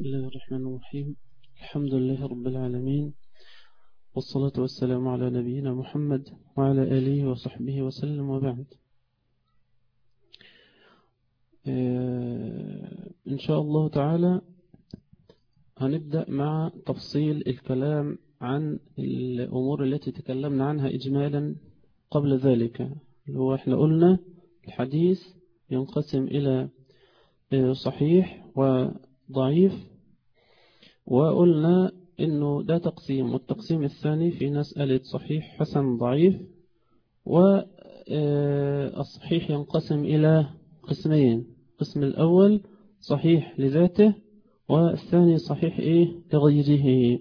الله الرحمن الرحيم. الحمد لله رب العالمين، والصلاة والسلام على نبينا محمد وعلى آله وصحبه وسلم، وبعد. إن شاء الله تعالى هنبدأ مع تفصيل الكلام عن الأمور التي تكلمنا عنها إجمالا قبل ذلك. اللي هو احنا قلنا الحديث ينقسم إلى صحيح وضعيف، وقلنا إنه ده تقسيم، والتقسيم الثاني في ناس قالت صحيح حسن ضعيف، والصحيح ينقسم إلى قسمين: القسم الأول صحيح لذاته، والثاني صحيح لغيره.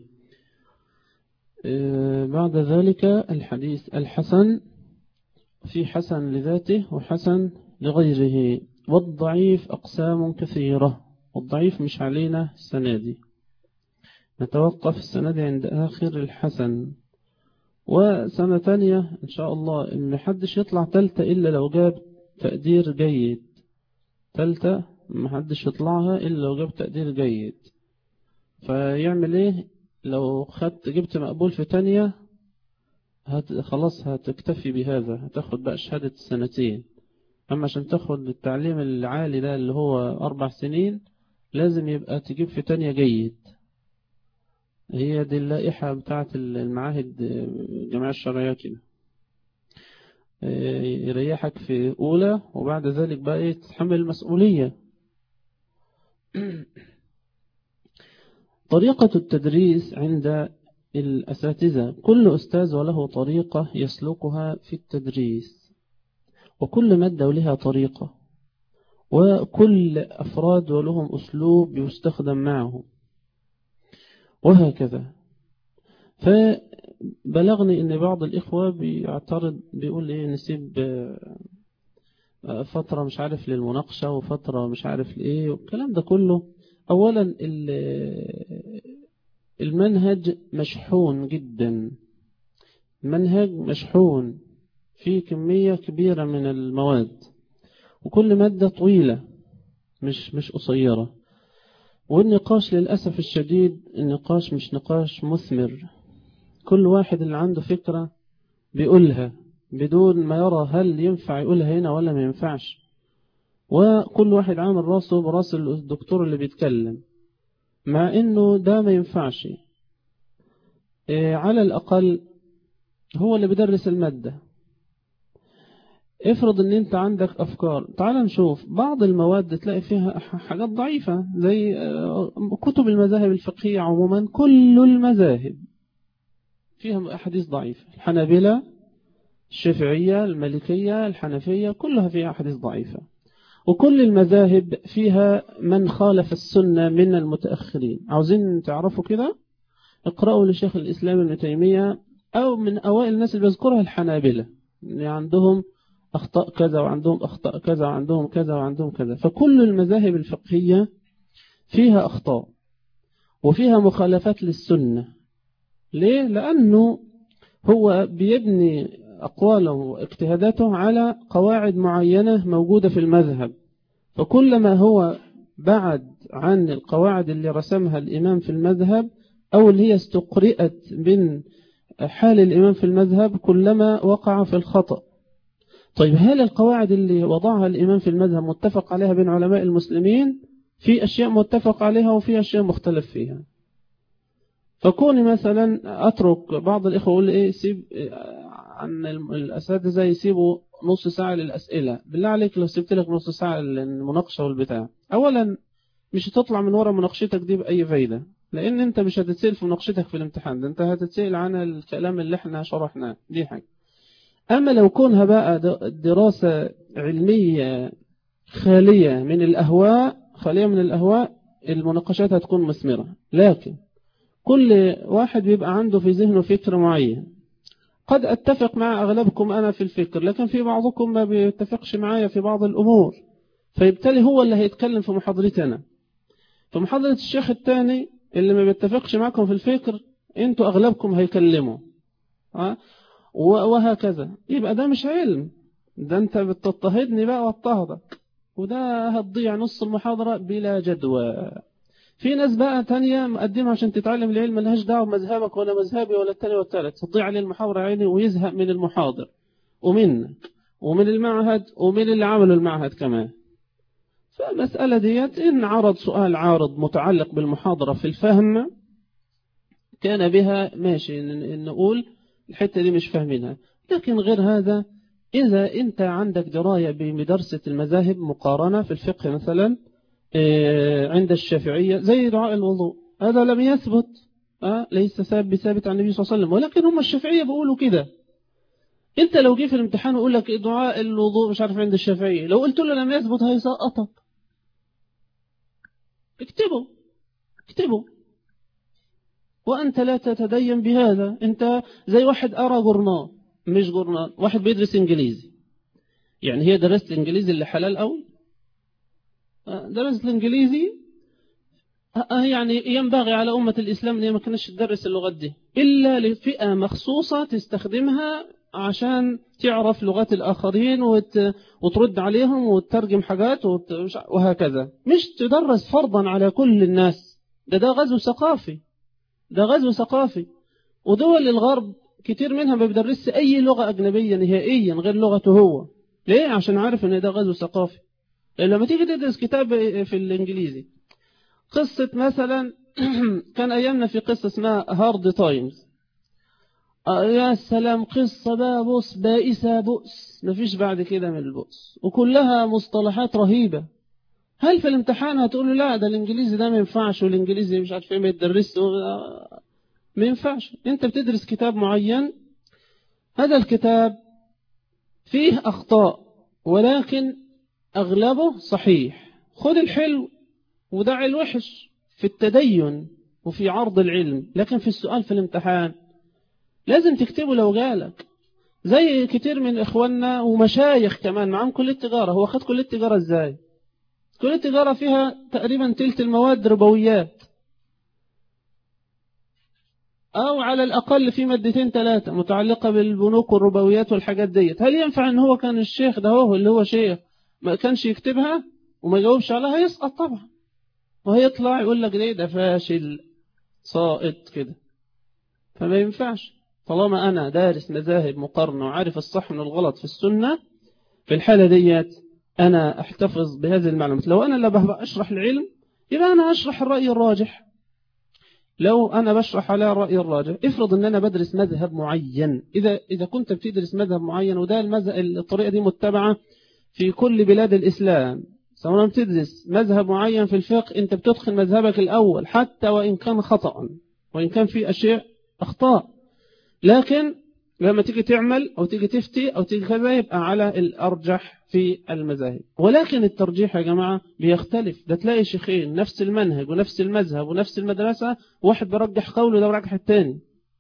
بعد ذلك الحديث الحسن، في حسن لذاته وحسن لغيره. والضعيف أقسام كثيرة، والضعيف مش علينا السنة دي، نتوقف السنة دي عند آخر الحسن. وسنة تانية إن شاء الله إن محدش يطلع تالتة إلا لو جاب تقدير جيد. تالتة محدش يطلعها إلا لو جاب تقدير جيد. فيعمل إيه؟ لو جبت مقبول في تانية خلاص هتكتفي بهذا، هتاخد بقى شهادة السنتين. أما عشان تاخد التعليم العالي ده اللي هو 4 سنين لازم يبقى تجيب في تانية جيد. هي دي اللائحة بتاعة المعاهد الجامعة الشرعية كده، يريحك في أولى وبعد ذلك بقى تتحمل المسؤولية. طريقة التدريس عند الأساتذة: كل أستاذ وله طريقة يسلكها في التدريس، وكل مادة ولها طريقة، وكل أفراد ولهم أسلوب يستخدم معه، وهكذا. فبلغني ان بعض الإخوة بيعترض، بيقول نسيب فترة مش عارف للمناقشة وفترة مش عارف والكلام ده كله. أولا المنهج مشحون جدا، المنهج مشحون في كمية كبيرة من المواد، وكل مادة طويلة مش قصيرة. والنقاش للأسف الشديد النقاش مش نقاش مثمر. كل واحد اللي عنده فكرة بيقولها بدون ما يرى هل ينفع يقولها هنا ولا ما ينفعش، وكل واحد عامل راسه براس الدكتور اللي بيتكلم، مع انه ده ما ينفعش. على الأقل هو اللي بيدرس المادة. افرض ان انت عندك افكار، تعال نشوف بعض المواد تلاقي فيها حاجات ضعيفة، زي كتب المذاهب الفقهية عموما. كل المذاهب فيها أحاديث ضعيفة: الحنابلة، الشافعية، المالكية، الحنفية، كلها فيها أحاديث ضعيفة. وكل المذاهب فيها من خالف السنة من المتأخرين. عاوزين تعرفوا كده؟ اقرأوا لشيخ الإسلام ابن تيمية، أو من أوائل الناس اللي بذكرها الحنابلة، يعني عندهم أخطاء كذا وعندهم أخطاء كذا وعندهم كذا وعندهم كذا. فكل المذاهب الفقهية فيها أخطاء وفيها مخالفات للسنة. ليه؟ لأنه هو بيبني أقواله واجتهاداته على قواعد معينة موجودة في المذهب، فكلما هو بعد عن القواعد اللي رسمها الإمام في المذهب أو اللي هي استقرئت من حال الإمام في المذهب كلما وقع في الخطأ. طيب، هل القواعد اللي وضعها الإمام في المذهب متفق عليها بين علماء المسلمين؟ في أشياء متفق عليها وفي أشياء مختلف فيها. فكوني مثلا أترك بعض الإخوة يقول سيب عن الأساتذة يسيبوا نص ساعة للأسئلة. بالله عليك لو سبت لك نص ساعة للمناقشة والبتاع، أولا مش هتطلع من وراء مناقشتك دي بأي فايدة، لأن أنت مش هتتسأل في مناقشتك في الامتحان ده، أنت هتتسأل عن الكلام اللي احنا شرحناه. دي حاجة. أما لو كونها بقى دراسة علمية خالية من الأهواء، المناقشات هتكون مثمرة. لكن كل واحد بيبقى عنده في ذهنه فكر معين. قد أتفق مع أغلبكم أنا في الفكر، لكن في بعضكم ما بيتفقش معايا في بعض الأمور، فيبتلي هو اللي هيتكلم في محاضرتي أنا. في محاضرة الشيخ الثاني اللي ما بيتفقش معكم في الفكر أنتوا أغلبكم هيكلموا، وهكذا. يبقى ده مش علم، ده أنت بتضطهدني بقى واضطهدك، وده هتضيع نص المحاضرة بلا جدوى. في ناس بقى تانية مقدمة عشان تتعلم العلم ملهاش دعوة بمذهبك ولا مذهبي ولا التاني والتالت، تضيع عليه المحاضرة عيني ويزهق من المحاضر ومنك ومن المعهد ومن اللي عملوا المعهد كمان. فالمسألة ديت إن عرض سؤال عارض متعلق بالمحاضرة في الفهم كان بها ماشي نقول الحتة دي مش فاهمينها، لكن غير هذا إذا أنت عندك دراية بمدرسة المذاهب مقارنة في الفقه مثلا عند الشافعية زي دعاء الوضوء، هذا لم يثبت ليس بثابت عن النبي صلى الله عليه وسلم، ولكن هم الشافعية بيقولوا كده. أنت لو جه في الامتحان ويقول لك دعاء الوضوء مش عارف عند الشافعية، لو قلت له لم يثبت هيسقطك. اكتبه وأنت لا تتدين بهذا. أنت زي واحد أرى جورنال، مش جورنال، واحد بيدرس إنجليزي، يعني هي درست الإنجليزي اللي حلال أوي، درست الإنجليزي يعني ينبغي على أمة الإسلام أن ما كانش تدرس اللغات دي إلا لفئة مخصوصة تستخدمها عشان تعرف لغات الآخرين وترد عليهم وتترجم حاجات وهكذا، مش تدرس فرضا على كل الناس. ده غزو ثقافي، ده غزو ثقافي. ودول الغرب كتير منها ما بيدرسش أي لغة أجنبية نهائيا غير لغته هو. ليه؟ عشان عارف أن ده غزو ثقافي. لما تيجي تدرس كتاب في الإنجليزي قصة مثلا كان أيامنا في قصة اسمها هارد تايمز، يا سلام، قصة بقى بص بائسة بؤس، مفيش بعد كده من البؤس، وكلها مصطلحات رهيبة. هل في الامتحان هتقول لا ده الإنجليزي ده ما ينفعش والإنجليزي مش عارف ايه ما يتدرسش؟ ما ينفعش. انت بتدرس كتاب معين، هذا الكتاب فيه أخطاء ولكن أغلبه صحيح، خذ الحلو ودع الوحش في التدين وفي عرض العلم. لكن في السؤال في الامتحان لازم تكتبه لو جالك. زي كتير من إخواننا ومشايخ كمان معهم كلية تجارة، هو خد كلية تجارة ازاي؟ كلية تجارة فيها تقريبا تلت المواد ربويات، أو على الأقل في مادتين ثلاثة متعلقة بالبنوك والربويات والحاجات ديت. هل ينفع ان هو كان الشيخ ده هو اللي هو شيخ ما كانش يكتبها وما يجاوبش عليها؟ هيسقط طبعا، وهيطلع يقول لك ده فاشل ساقط كده. فما ينفعش. طالما أنا دارس مذاهب مقارنة وعارف الصح من الغلط في السنة، في الحالة ديت أنا أحتفظ بهذه المعلومات. لو أنا اللي أشرح العلم يبقى أنا أشرح الرأي الراجح. لو أنا بشرح على الرأي الراجح، افرض أن أنا بدرس مذهب معين، إذا كنت بتدرس مذهب معين وده الطريقة دي متبعة في كل بلاد الإسلام، سواء بتدرس مذهب معين في الفقه أنت بتدخل مذهبك الأول حتى وإن كان خطأ وإن كان في أشياء أخطاء، لكن لما تيجي تعمل أو تيجي تفتي أو تيجي كذا يبقى على الأرجح في المذاهب. ولكن الترجيح يا جماعة بيختلف، ده تلاقي شيخين نفس المنهج ونفس المذهب ونفس المدرسة، واحد برجح قوله ده برجح التاني.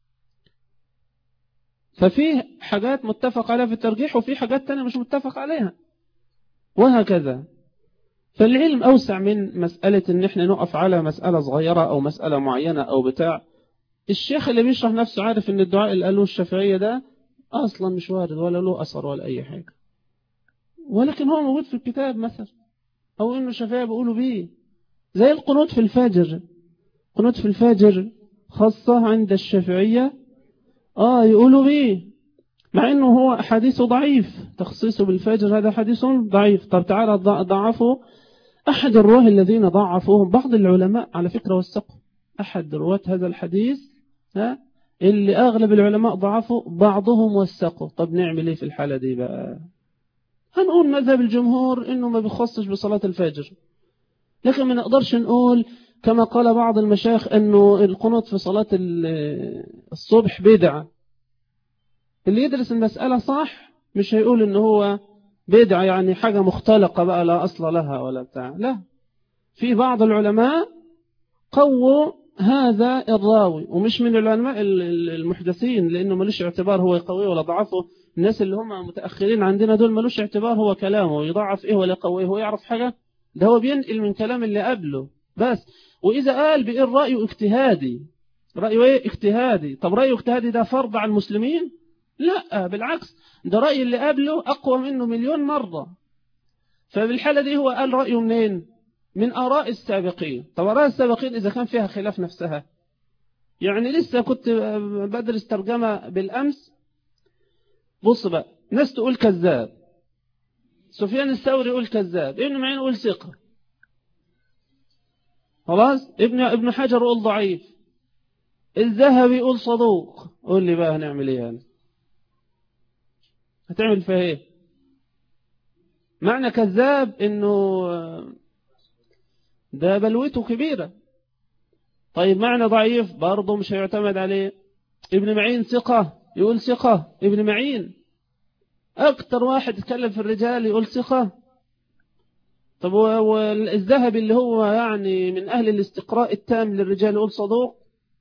ففي حاجات متفق عليها في الترجيح وفي حاجات تانية مش متفق عليها وهكذا. فالعلم أوسع من مسألة إن احنا نقف على مسألة صغيرة أو مسألة معينة أو بتاع. الشيخ اللي بيشرح نفسه عارف إن الدعاء اللي قالوه الشافعية ده أصلا مش وارد ولا له أثر ولا أي حاجة، ولكن هو موجود في الكتاب مثلا، أو إنه الشافعية بيقولوا بيه. زي القنوت في الفجر، قنوت في الفجر خاصة عند الشافعية يقولوا بيه، مع إنه هو حديثه ضعيف، تخصيصه بالفجر هذا حديث ضعيف. طب تعالى ضعفه أحد الرواه الذين ضعفوهم بعض العلماء على فكرة والسقف، أحد رواة هذا الحديث اللي أغلب العلماء ضعفوا بعضهم وثقوا. طب نعمل إيه في الحالة دي بقى؟ هنقول مذهب الجمهور إنه ما بيخصش بصلاة الفجر، لكن ما نقدرش نقول كما قال بعض المشايخ أنه القنوت في صلاة الصبح بدعة. اللي يدرس المسألة صح مش هيقول إنه هو بدعة يعني حاجة مختلقة بقى لا أصل لها ولا بتاع، لا. في بعض العلماء قووا هذا الراوي، ومش من العلماء المحدثين لأنه ملوش اعتبار هو يقويه ولا ضعفه. الناس اللي هم متأخرين عندنا دول ملوش اعتبار هو كلامه يضعف إيه ولا يقويه، هو يعرف حاجة؟ ده هو بينقل من كلام اللي قبله بس. وإذا قال بإيه رأيه اجتهادي، رأيه إيه اجتهادي. طب رأيه اجتهادي ده فرض على المسلمين؟ لا بالعكس، ده رأي اللي قبله أقوى منه مليون مرة. فبالحالة دي هو قال رأيه منين؟ من آراء السابقين. طب آراء السابقين إذا كان فيها خلاف نفسها، يعني لسه كنت بدرس ترجمة بالأمس، بص بقى، ناس تقول كذاب، سفيان الثوري يقول كذاب، ابن معين يقول ثقة، خلاص، ابن حجر يقول ضعيف، الذهبي يقول صدوق. قول لي بقى هنعمل ايه يعني؟ هتعمل فيها ايه؟ معنى كذاب انه ده بلوته كبيرة. طيب معنى ضعيف برضه مش هيعتمد عليه. ابن معين ثقة يقول ثقة، ابن معين اكتر واحد يتكلم في الرجال يقول ثقة. طب والذهبي اللي هو يعني من اهل الاستقراء التام للرجال يقول صدوق.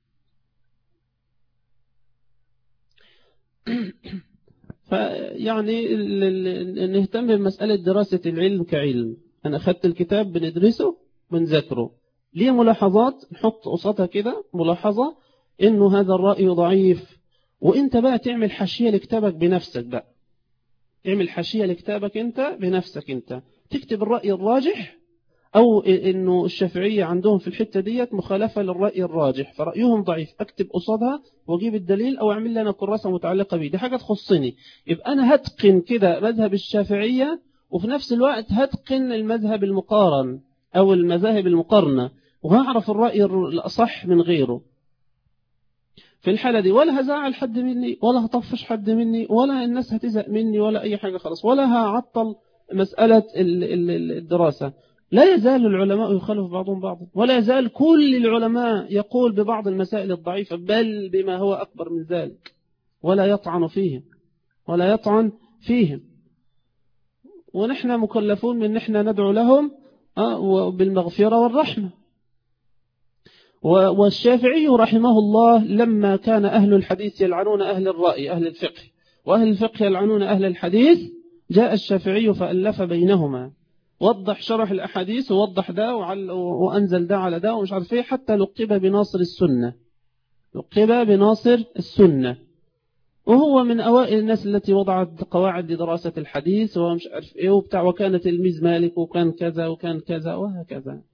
فيعني نهتم بمسألة دراسة العلم كعلم. أنا أخذت الكتاب بندرسه بنذكره، ليه ملاحظات نحط قصتها كده ملاحظة إنه هذا الرأي ضعيف، وإنت بقى تعمل حاشية لكتابك بنفسك بقى، تعمل حاشية لكتابك أنت بنفسك، أنت تكتب الرأي الراجح، أو إنه الشافعية عندهم في الحتة ديت مخالفة للرأي الراجح فرأيهم ضعيف، أكتب قصادها وأجيب الدليل، أو أعمل لنا كراسة متعلقة به، دي حاجة تخصني. يبقى أنا هتقن كده مذهب الشافعية، وفي نفس الوقت هتقن المذهب المقارن أو المذاهب المقارنة، وهعرف الرأي الأصح من غيره. في الحالة دي ولا هزعل حد مني، ولا هطفش حد مني، ولا الناس هتزهق مني، ولا أي حاجة خلاص، ولا هعطل مسألة الدراسة. لا يزال العلماء يخالف بعضهم بعضا، ولا يزال كل العلماء يقول ببعض المسائل الضعيفة، بل بما هو أكبر من ذلك، ولا يطعن فيهم، ولا يطعن فيهم. ونحن مكلفون من نحن ندعو لهم بالمغفرة والرحمة. والشافعي رحمه الله لما كان أهل الحديث يلعنون أهل الرأي أهل الفقه، وأهل الفقه يلعنون أهل الحديث، جاء الشافعي فألف بينهما، وضح شرح الأحاديث، ووضح ده وأنزل ده على ده ومش عارف ايه، حتى لقب بناصر السنة، لقب بناصر السنة. وهو من أوائل الناس التي وضعت قواعد لدراسة الحديث ومش عارف ايه وبتاع، وكان تلميذ مالك، وكان كذا وكان كذا وهكذا.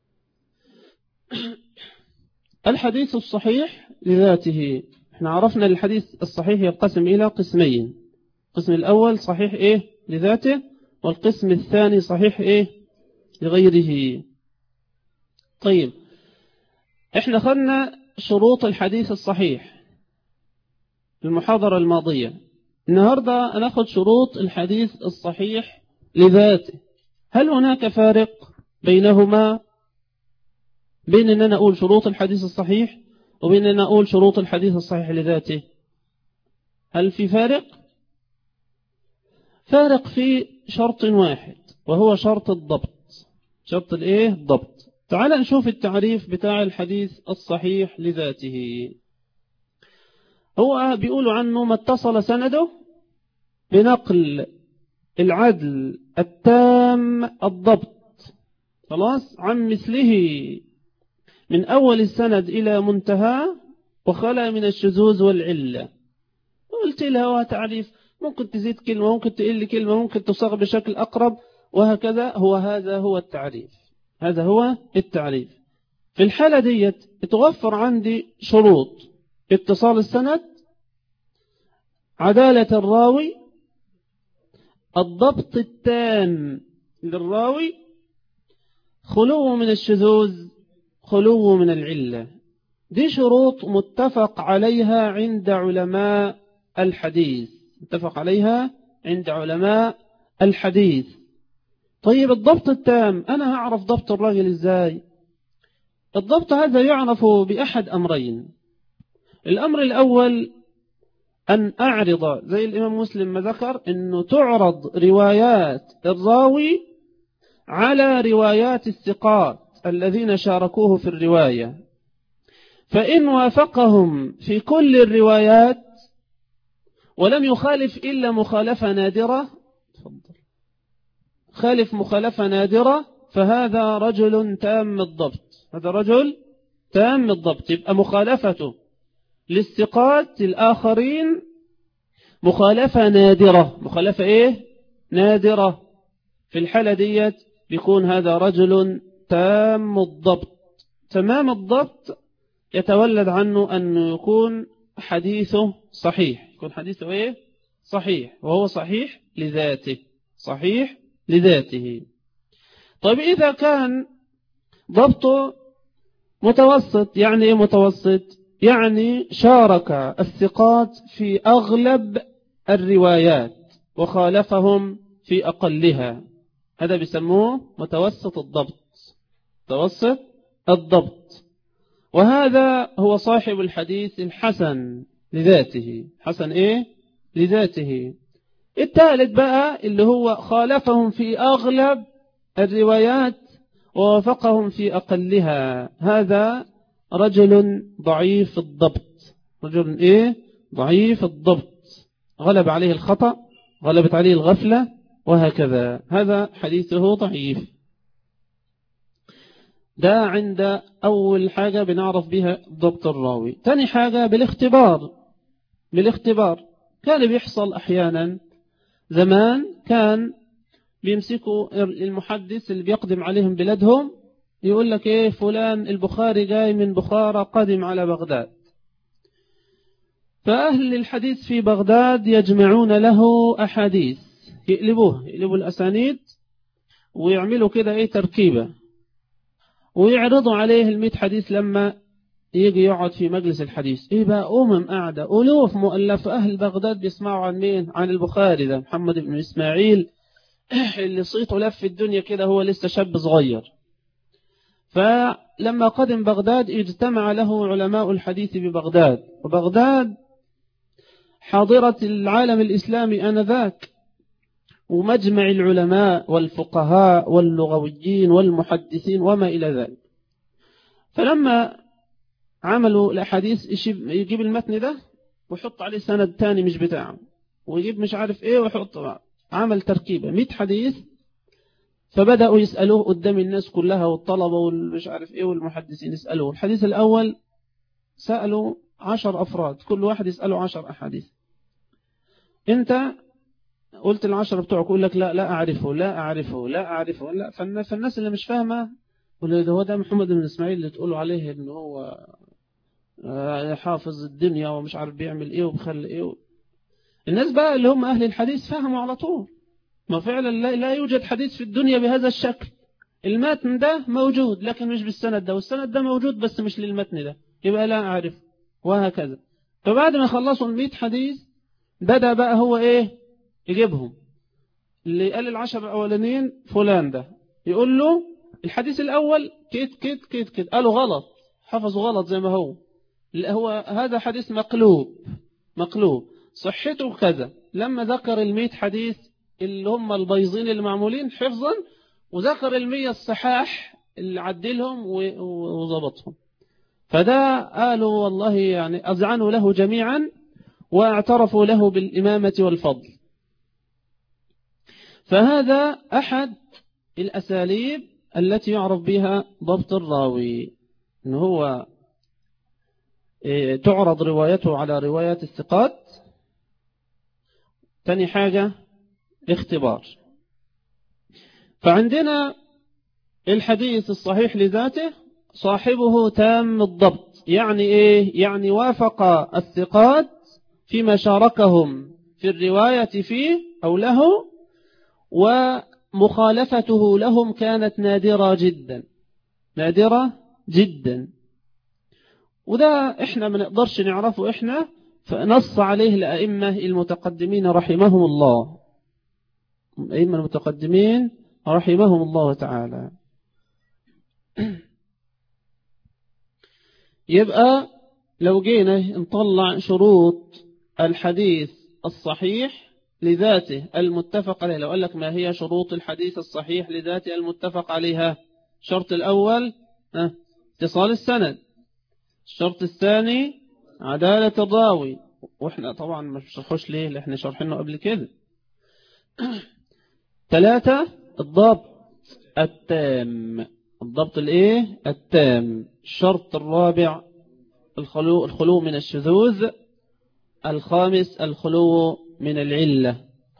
الحديث الصحيح لذاته، احنا عرفنا الحديث الصحيح ينقسم إلى قسمين، القسم الأول صحيح ايه لذاته، والقسم الثاني صحيح ايه لغيره. طيب احنا خدنا شروط الحديث الصحيح في المحاضرة الماضية، النهاردة ناخد شروط الحديث الصحيح لذاته. هل هناك فارق بينهما، بين أن أنا أقول شروط الحديث الصحيح وبين أن أقول شروط الحديث الصحيح لذاته؟ هل في فارق؟ فارق في شرط واحد، وهو شرط الضبط. شرط الايه؟ الضبط. تعال نشوف التعريف بتاع الحديث الصحيح لذاته. هو بيقولوا عنه ما اتصل سنده بنقل العدل التام الضبط، خلاص، عن مثله من أول السند إلى منتهى، وخلى من الشذوذ والعلة. قلت لها تعريف، ممكن تزيد كلمة، ممكن تقل كلمة، ممكن تصاغ بشكل أقرب، وهكذا. هذا هو التعريف، هذا هو التعريف. في الحالة ديت توفر عندي شروط: اتصال السند، عدالة الراوي، الضبط التام للراوي، خلو من الشذوذ، خلو من العلة. دي شروط متفق عليها عند علماء الحديث، متفق عليها عند علماء الحديث. طيب الضبط التام، أنا هعرف ضبط الراجل إزاي؟ الضبط هذا يعرف بأحد أمرين. الأمر الأول أن أعرض، زي الإمام مسلم ما ذكر، أنه تعرض روايات الراوي على روايات الثقات الذين شاركوه في الرواية، فإن وافقهم في كل الروايات ولم يخالف إلا مخالفة نادرة، خالف مخالفة نادرة، فهذا رجل تام الضبط، هذا رجل تام الضبط. يبقى مخالفته للثقات الآخرين مخالفة نادرة، مخالفة إيه؟ نادرة. في الحالة ديت بيكون هذا رجل تام الضبط. تمام الضبط يتولد عنه أنه يكون حديثه صحيح. يكون حديثه إيه؟ صحيح، وهو صحيح لذاته. صحيح لذاته. طيب إذا كان ضبطه متوسط، يعني إيه متوسط؟ يعني شارك الثقات في أغلب الروايات وخالفهم في أقلها، هذا بيسموه متوسط الضبط. متوسط الضبط. وهذا هو صاحب الحديث الحسن لذاته. حسن إيه؟ لذاته. الثالث بقى اللي هو خالفهم في أغلب الروايات ووافقهم في أقلها، هذا رجل ضعيف الضبط. رجل إيه؟ ضعيف الضبط، غلب عليه الخطأ، غلبت عليه الغفلة، وهكذا، هذا حديثه ضعيف. ده عند أول حاجة بنعرف بها ضبط الراوي. تاني حاجة بالاختبار. كان بيحصل أحيانا زمان، كان بيمسكوا المحدث اللي بيقدم عليهم بلادهم، يقول لك إيه، فلان البخاري جاي من بخارى قادم على بغداد، فأهل الحديث في بغداد يجمعون له أحاديث، يقلبوا الأسانيد ويعملوا كده إيه، تركيبة، ويعرضوا عليه 100 حديث. لما يجي يقعد في مجلس الحديث، إيه بقى، قاعدة ألوف مؤلف أهل بغداد بيسمعوا عن مين؟ عن البخاري ده، محمد بن إسماعيل اللي صيته لف في الدنيا كده، هو لسه شاب صغير. فلما قدم بغداد اجتمع له علماء الحديث ببغداد، وبغداد حاضرة العالم الإسلامي آنذاك، ومجمع العلماء والفقهاء واللغويين والمحدثين وما إلى ذلك. فلما عملوا الأحاديث، يجيب المتن ده ويحط عليه سند تاني مش بتاعه، ويجيب مش عارف إيه ويحط، عمل تركيبة 100 حديث. فبدأوا يسألوه قدام الناس كلها، والطلبة والمش عارف إيه والمحدثين يسألوه. الحديث الأول سألوا 10 أفراد، كل واحد يسأله 10 أحاديث. أنت قلت ال10 بتوعك، يقول لك لا أعرفه لا أعرفه لا أعرفه لا. فالناس اللي مش فاهمة، هو ده محمد بن إسماعيل اللي تقولوا عليه إنه هو حافظ الدنيا ومش عارف بيعمل إيه وبخلي إيه. الناس بقى اللي هم أهل الحديث فهموا على طول، ما فعلا لا يوجد حديث في الدنيا بهذا الشكل. المتن ده موجود لكن مش بالسند ده، والسند ده موجود بس مش للمتن ده، يبقى لا أعرف، وهكذا. فبعد ما خلصوا 100 حديث، بدأ بقى هو إيه، يجيبهم. اللي قال ال10 الأولانيين فلان ده، يقول له الحديث الأول كيت كيت كيت كيت، قالوا غلط، حفظوا غلط زي ما هو هذا حديث مقلوب صحته كذا. لما ذكر 100 حديث اللي هم البيضين اللي معمولين حفظا، وذكر 100 الصحاح اللي عدلهم وضبطهم. فده قالوا والله يعني أذعنوا له جميعا، واعترفوا له بالإمامة والفضل. فهذا أحد الأساليب التي يعرف بها ضبط الراوي، إن هو تعرض روايته على روايات الثقات. ثاني حاجة اختبار. فعندنا الحديث الصحيح لذاته صاحبه تام الضبط، يعني إيه؟ يعني وافق الثقات فيما شاركهم في الرواية فيه أو له، ومخالفته لهم كانت نادرة جدا. وده إحنا ما نقدرش نعرفه إحنا، فنص عليه الأئمة المتقدمين رحمهم الله، الأئمة المتقدمين رحمهم الله تعالى. يبقى لو جينا نطلع شروط الحديث الصحيح لذاته المتفق عليه، لو قال لك ما هي شروط الحديث الصحيح لذاته المتفق عليها؟ الشرط الأول اتصال السند، الشرط الثاني عدالة الراوي، واحنا طبعا ما بنشرحوش ليه، لأن احنا شرحناه قبل كده. 3 الضبط التام، الضبط الايه التام. الشرط الرابع الخلو من الشذوذ. 5 الخلو من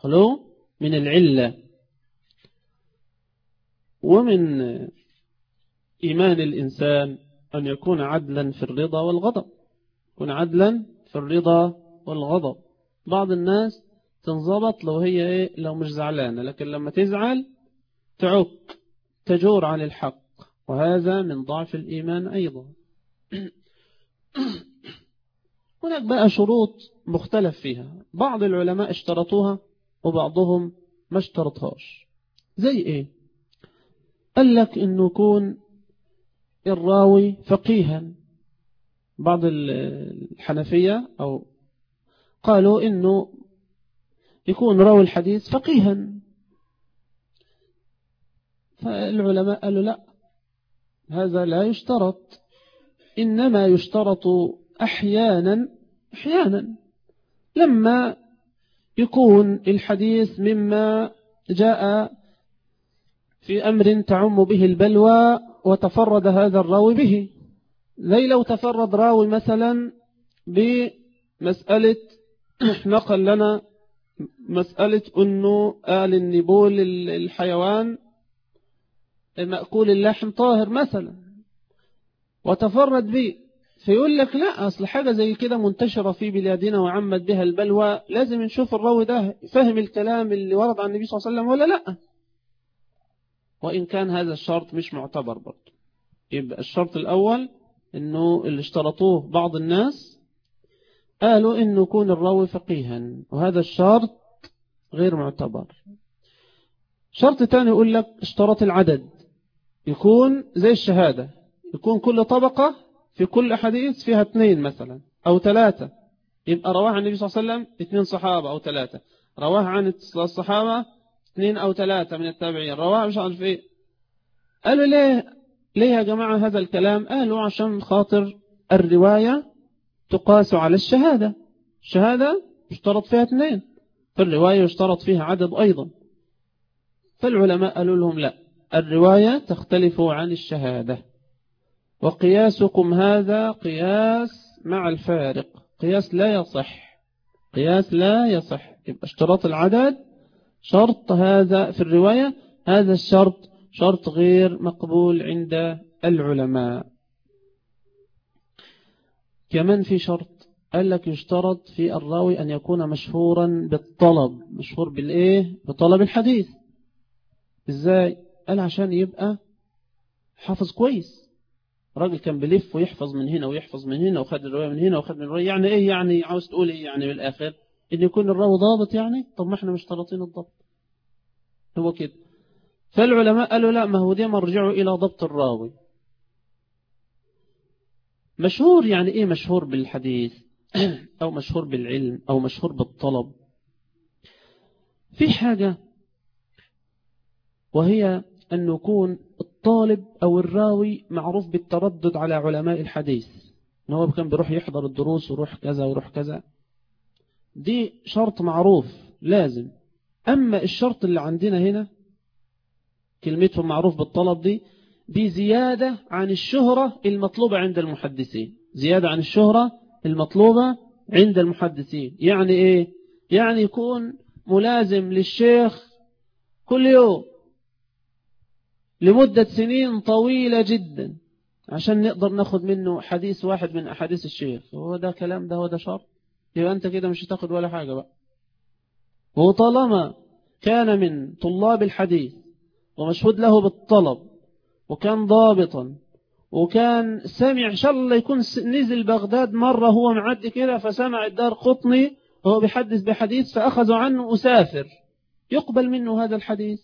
العلة. ومن إيمان الإنسان أن يكون عدلا في الرضا والغضب، يكون عدلا في الرضا والغضب. بعض الناس تنضبط لو هي لو مش زعلانة، لكن لما تزعل تعك تجور عن الحق، وهذا من ضعف الإيمان أيضا. هناك بقى شروط مختلف فيها، بعض العلماء اشترطوها وبعضهم ما اشترطهاش. زي ايه؟ قال لك انه يكون الراوي فقيها. بعض الحنفية او قالوا انه يكون راوي الحديث فقيها، فالعلماء قالوا لا، هذا لا يشترط، إنما يشترط أحيانا لما يكون الحديث مما جاء في أمر تعم به البلوى وتفرد هذا الراوي به، زي لو تفرد راوي مثلا بمسألة نقل لنا مسألة أنه قال النبول الحيوان مأكول اللحم طاهر مثلا وتفرد به، فيقول لك لا، أصل حاجة زي كده منتشرة في بلادنا وعمت بها البلوى، لازم نشوف الراوي ده فهم الكلام اللي ورد عن النبي صلى الله عليه وسلم ولا لا، وإن كان هذا الشرط مش معتبر برضه. يبقى الشرط الأول إنه اللي اشترطوه بعض الناس قالوا إنه يكون الراوي فقيها، وهذا الشرط غير معتبر. شرط تاني يقول لك اشترط العدد، يكون زي الشهادة، يكون كل طبقة في كل حديث فيها 2 مثلا أو 3، يبقى رواه عن النبي صلى الله عليه وسلم 2 صحابة أو 3، رواه عن الصحابة 2 أو 3 من التابعين، رواه مش عارف إيه. قالوا ليه يا جماعة هذا الكلام؟ قالوا عشان خاطر الرواية تقاس على الشهادة، الشهادة يشترط فيها 2، فالرواية يشترط فيها عدد أيضا. فالعلماء قالوا لهم لا، الرواية تختلف عن الشهادة، وقياسكم هذا قياس مع الفارق، قياس لا يصح، قياس لا يصح. يبقى اشتراط العدد شرط هذا في الرواية، هذا الشرط شرط غير مقبول عند العلماء. كمان في شرط قال لك يشترط في الراوي أن يكون مشهورا بالطلب، مشهور بالإيه؟ بطلب الحديث. إزاي؟ قال عشان يبقى حافظ كويس، راجل كان بلف ويحفظ من هنا ويحفظ من هنا وخد الرواية من هنا وخد من الرواية. يعني إيه؟ يعني عاوز تقول إيه يعني من الآخر؟ إن يكون الراوي ضابط يعني؟ طب ما إحنا مشترطين الضبط، هو كده. فالعلماء قالوا لا، ما هو ده مرجعه إلى ضبط الراوي. مشهور يعني إيه مشهور بالحديث أو مشهور بالعلم أو مشهور بالطلب؟ في حاجة وهي أن يكون الطالب أو الراوي معروف بالتردد على علماء الحديث، إن هو كان بيروح يحضر الدروس ويروح كذا ويروح كذا، دي شرط معروف لازم. أما الشرط اللي عندنا هنا كلمتهم معروف بالطلب دي زيادة عن الشهرة المطلوبة عند المحدثين، زيادة عن الشهرة المطلوبة عند المحدثين. يعني إيه؟ يعني يكون ملازم للشيخ كل يوم لمدة سنين طويلة جدا عشان نقدر ناخد منه حديث واحد من أحاديث الشيخ. هو ده كلام؟ ده هو ده شرط؟ يبقى أنت كده مش هتاخد ولا حاجة بقى. وطالما كان من طلاب الحديث ومشهود له بالطلب وكان ضابطا وكان سمع، إن شاء الله يكون نزل بغداد مرة هو معدي كده فسمع الدار قطني وهو بيحدث بحديث فأخذوا عنه وسافر، يقبل منه هذا الحديث.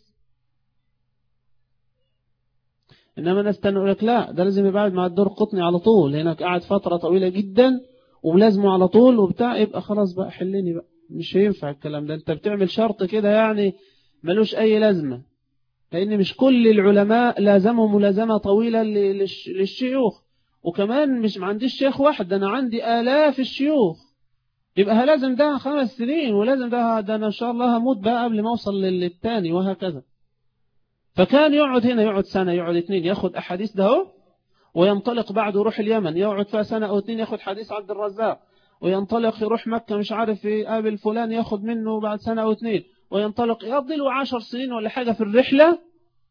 إنما نستنى يقول لك لا، ده لازم يبعد مع الدار قطني على طول، هناك قاعد فترة طويلة جدا ولازمه على طول وبتاع، يبقى خلاص بقى حلني بقى، مش هينفع الكلام ده. أنت بتعمل شرط كده يعني ملوش أي لازمة، لأن مش كل العلماء لازموا ملازمة طويلة للشيوخ، وكمان مش ما عنديش شيخ واحد، أنا عندي آلاف الشيوخ، يبقى لازم ده 5 سنين ولازم ده أنا إن شاء الله هموت بقى قبل ما أوصل للتاني وهكذا. فكان يقعد هنا، يقعد سنة، يقعد 2 ياخد أحاديث ده وينطلق بعده يروح اليمن، يقعد فيها 1 أو 2 سنة ياخد حديث عبد الرزاق، وينطلق يروح مكة مش عارف يقابل فلان ياخد منه بعد 1 أو 2 سنة، وينطلق يقضي له 10 سنين ولا حاجة في الرحلة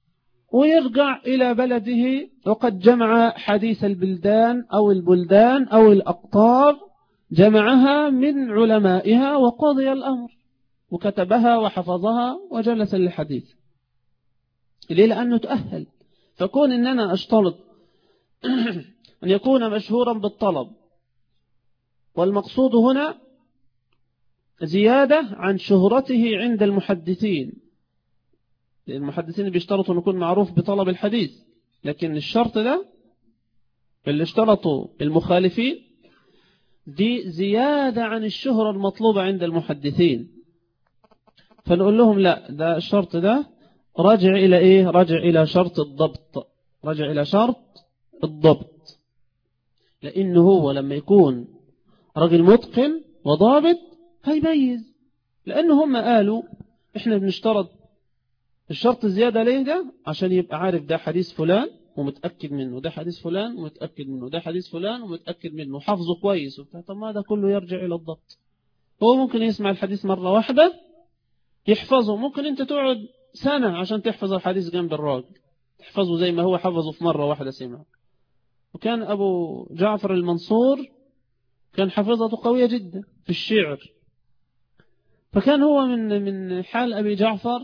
ويرجع إلى بلده وقد جمع حديث البلدان أو البلدان أو الأقطار، جمعها من علمائها وقضي الأمر وكتبها وحفظها وجلس للحديث. ليه؟ لأنه تأهل. فكون إن أنا أشترط أن يكون مشهورا بالطلب، والمقصود هنا زيادة عن شهرته عند المحدثين، المحدثين بيشترطوا أن يكون معروف بطلب الحديث، لكن الشرط ده اللي اشترطوا المخالفين دي زيادة عن الشهرة المطلوبة عند المحدثين. فنقول لهم لا، ده الشرط ده راجع إلى إيه؟ راجع إلى شرط الضبط، راجع إلى شرط الضبط. لأنه هو لما يكون رجل متقن وضابط هيميز. لأنه هم قالوا إحنا بنشترط الشرط الزيادة ليه ده؟ عشان يبقى عارف ده حديث فلان ومتأكد منه، ده حديث فلان ومتأكد منه، ده حديث فلان ومتأكد منه، حافظه كويس. طب ما ده كله يرجع إلى الضبط. هو ممكن يسمع الحديث مرة واحدة يحفظه، ممكن أنت تقعد سنة عشان تحفظ الحديث جنب الراجل، تحفظه زي ما هو حفظه في مرة واحدة سمع. وكان أبو جعفر المنصور كان حفظته قوية جدا في الشعر. فكان هو من حال أبي جعفر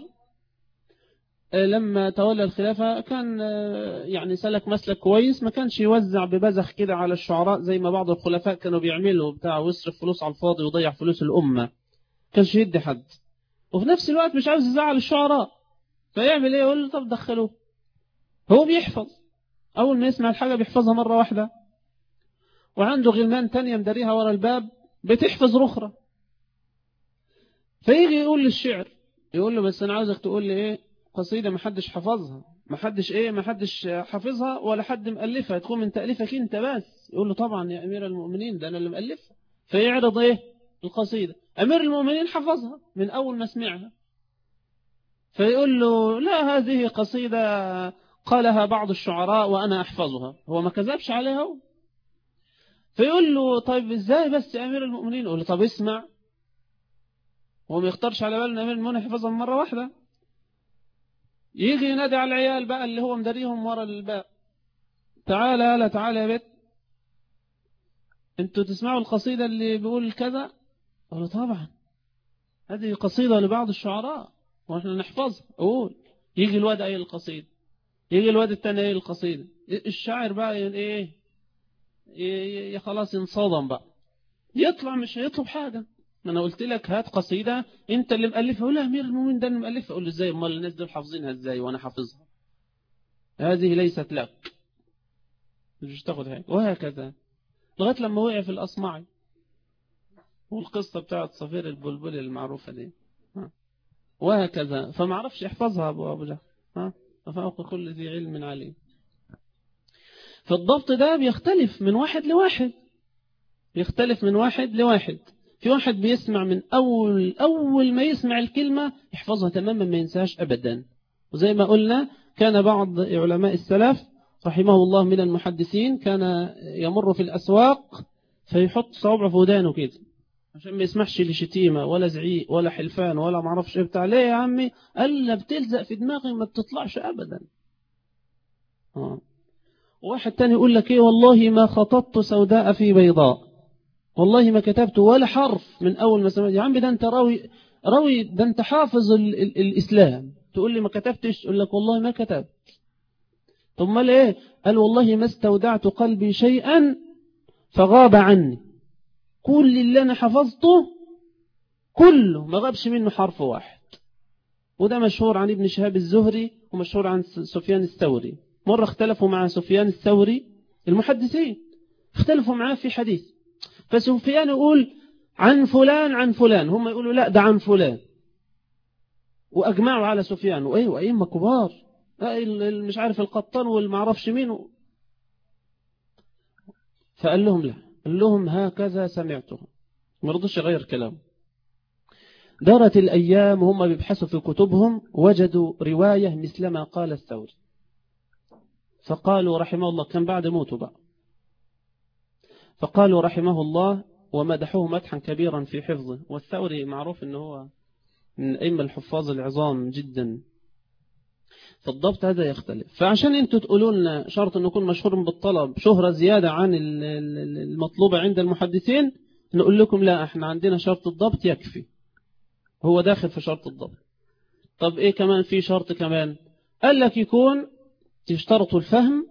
لما تولى الخلافة كان يعني سلك مسلك كويس، ما كانش يوزع ببذخ كده على الشعراء زي ما بعض الخلفاء كانوا بيعملوا بتاع، ويصرف فلوس على الفاضي ويضيع فلوس الأمة، كانش يدي حد. وفي نفس الوقت مش عاوز يزعل الشعراء، فيعمل ايه؟ يقول له طب دخلوه. هو بيحفظ، أول ما يسمع الحاجة بيحفظها مرة واحدة، وعنده غلمان تانية مداريها ورا الباب بتحفظ رخرة. فيجي يقول للشعر، يقول له بس أنا عاوزك تقول لي إيه قصيدة ما حدش حفظها، ما حدش حافظها ولا حد مؤلفها، تكون من تأليفك أنت بس. يقول له طبعا يا أمير المؤمنين، ده أنا اللي مؤلفها. فيعرض إيه القصيدة، أمير المؤمنين حفظها من أول ما سمعها. فيقول له لا، هذه قصيدة قالها بعض الشعراء وأنا أحفظها. هو ما كذبش عليها. فيقول له طيب إزاي بس يا أمير المؤمنين؟ يقول له طب اسمع. هو ما يختارش على باله أن أمير المؤمنين يحفظها مرة واحدة. يجي ينادي على العيال بقى اللي هو مداريهم ورا الباب، تعالى يلا، تعالى يا بيت، انتوا تسمعوا القصيدة اللي بيقول كذا؟ قالوا طبعا هذه قصيدة لبعض الشعراء واحنا نحفظها. قول. يجي الواد ايه القصيدة، يجي الواد التاني ايه القصيدة، الشاعر بقى ايه خلاص ينصدم بقى، يطلع مش هيطلب حاجة. ما انا قلت لك هات قصيدة انت اللي مؤلفها. يقول لا امير المؤمنين ده اللي مؤلفها. اقول له ازاي؟ امال الناس دول حافظينها ازاي وانا حافظها؟ هذه ليست لك، مش تاخد حاجة. وهكذا لغاية لما وقع في الأصمعي، والقصة بتاعت صفير البلبل المعروفة دي. وهكذا. فما عرفش يحفظها أبو جهل. ففوق كل ذي علم عليم. فالضبط ده بيختلف من واحد لواحد، بيختلف من واحد لواحد. في واحد بيسمع من أول ما يسمع الكلمة يحفظها تماما ما ينساش أبدا. وزي ما قلنا كان بعض علماء السلف رحمه الله من المحدثين كان يمر في الأسواق فيحط صوابعه في ودانه كده عشان ما يسمحش لشتيمة ولا زعيق ولا حلفان ولا معرفش ايه بتاع. ليه يا عمي؟ قال لا، بتلزق في دماغي ما بتطلعش أبدا. واحد تاني يقول لك ايه، والله ما خططت سوداء في بيضاء، والله ما كتبت ولا حرف من أول ما سمعت. يا عمي ده أنت راوي ده أنت حافظ الإسلام، تقول لي ما كتبتش؟ يقول لك والله ما كتبت. طب ما ليه؟ قال والله ما استودعت قلبي شيئا فغاب عني، كل اللي أنا حفظته كله ما غابش منه حرف واحد. وده مشهور عن ابن شهاب الزهري ومشهور عن سفيان الثوري. مرة اختلفوا مع سفيان الثوري، المحدثين اختلفوا معاه في حديث، فسفيان يقول عن فلان عن فلان، هم يقولوا لا ده عن فلان، وأجمعوا على سفيان. وأئمة كبار، مش عارف القطان والمعرفش مين. فقال لهم لا، قال لهم هكذا سمعته، ما رضوش يغير كلامه. دارت الأيام وهم بيبحثوا في كتبهم وجدوا رواية مثل ما قال الثوري، فقالوا رحمه الله، كان بعد موته بقى، فقالوا رحمه الله ومدحوه مدحا كبيرا في حفظه. والثوري معروف أنه هو من أئمة الحفاظ العظام جدا. فالضبط هذا يختلف. فعشان انتوا تقولوا لنا شرط أن يكون مشهور بالطلب شهرة زيادة عن المطلوبة عند المحدثين، نقول لكم لا، احنا عندنا شرط الضبط يكفي، هو داخل في شرط الضبط. طب ايه كمان؟ في شرط كمان قال لك يكون تشترط الفهم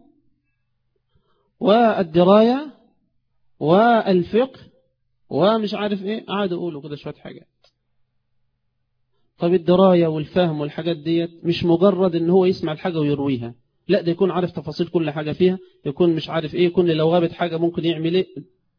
والدراية والفقه ومش عارف ايه، قاعد اقوله كده شوية حاجات. طب الدراية والفهم والحاجات ديت مش مجرد ان هو يسمع الحاجة ويرويها، لا، ده يكون عارف تفاصيل كل حاجة فيها، يكون مش عارف ايه، يكون لو غابت حاجة ممكن يعمل ايه.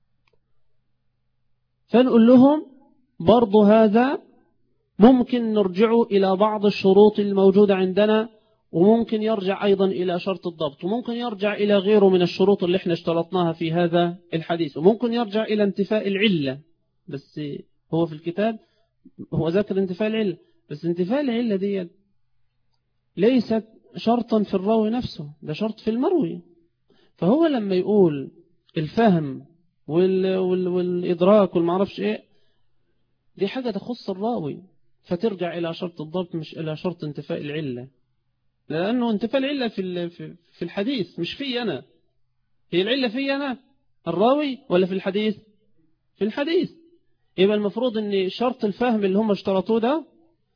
فنقول لهم برضو هذا ممكن نرجعه إلى بعض الشروط الموجودة عندنا، وممكن يرجع أيضا إلى شرط الضبط، وممكن يرجع إلى غيره من الشروط اللي احنا اشترطناها في هذا الحديث، وممكن يرجع إلى انتفاء العلة. بس هو في الكتاب هو ذكر انتفاء العلة، بس انتفاء العلة دي ليست شرطا في الراوي نفسه، ده شرط في المروي. فهو لما يقول الفهم والإدراك والمعرفش إيه، دي حاجة تخص الراوي، فترجع إلى شرط الضبط مش إلى شرط انتفاء العلة، لأنه انتفاء العلة في الحديث مش في أنا. هي العلة في أنا الراوي ولا في الحديث؟ في الحديث. يبقى المفروض أن شرط الفهم اللي هم اشترطوه ده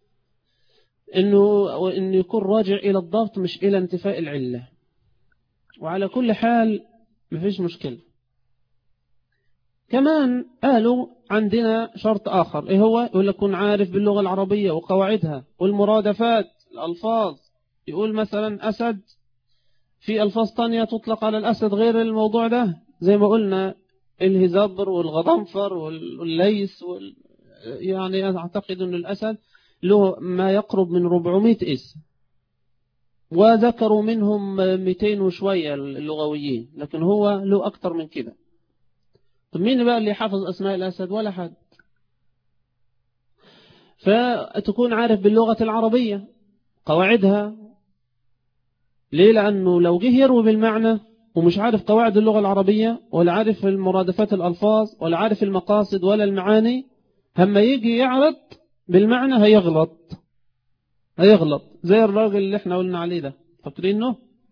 إنه يكون راجع إلى الضبط مش إلى انتفاء العلة. وعلى كل حال مفيش مشكلة. كمان قالوا عندنا شرط آخر، إيه هو؟ يقول لك كن عارف باللغة العربية وقواعدها والمرادفات الألفاظ. يقول مثلا أسد، في ألفاظ تانية تطلق على الأسد غير الموضوع ده، زي ما قلنا الهزبر والغضنفر والليس يعني أعتقد أن الأسد له ما يقرب من 400 اسم، وذكروا منهم 200 وشوية اللغويين، لكن هو له أكتر من كده. طب مين بقى اللي حافظ أسماء الأسد؟ ولا حد. فتكون عارف باللغة العربية قواعدها. ليه؟ لأنه لو جه يروي بالمعنى ومش عارف قواعد اللغة العربية ولا عارف المرادفات الألفاظ ولا عارف المقاصد ولا المعاني، هما يجي يعرض بالمعنى هيغلط زي الراجل اللي احنا قلنا عليه ده، فاكرينه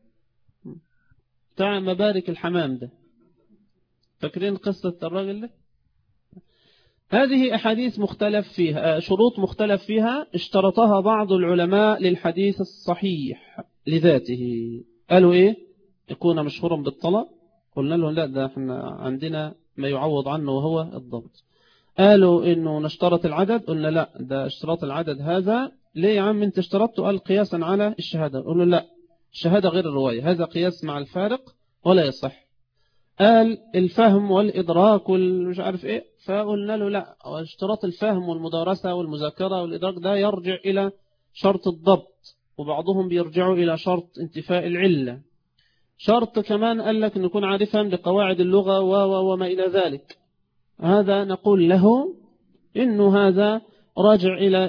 بتاع مبارك الحمام ده؟ فاكرين قصة الراجل ده؟ هذه أحاديث مختلف فيها، شروط مختلف فيها اشترطها بعض العلماء للحديث الصحيح لذاته. قالوا إيه؟ يكون مشهورا بالطلب. قلنا لهم لا، ده احنا عندنا ما يعوض عنه وهو الضبط. قالوا إنه نشترط العدد. قلنا لا، ده اشتراط العدد هذا ليه يا عم انت اشترطته؟ قال قياسا على الشهادة. قلنا لا، الشهادة غير الرواية، هذا قياس مع الفارق ولا يصح. قال الفهم والإدراك والمش عارف إيه، فقلنا له لا، اشتراط الفهم والمدارسة والمذاكرة والإدراك ده يرجع إلى شرط الضبط، وبعضهم بيرجعوا إلى شرط انتفاء العلة. شرط كمان قال لك أن يكون عارفا لقواعد اللغة وما إلى ذلك. هذا نقول له إنه هذا راجع إلى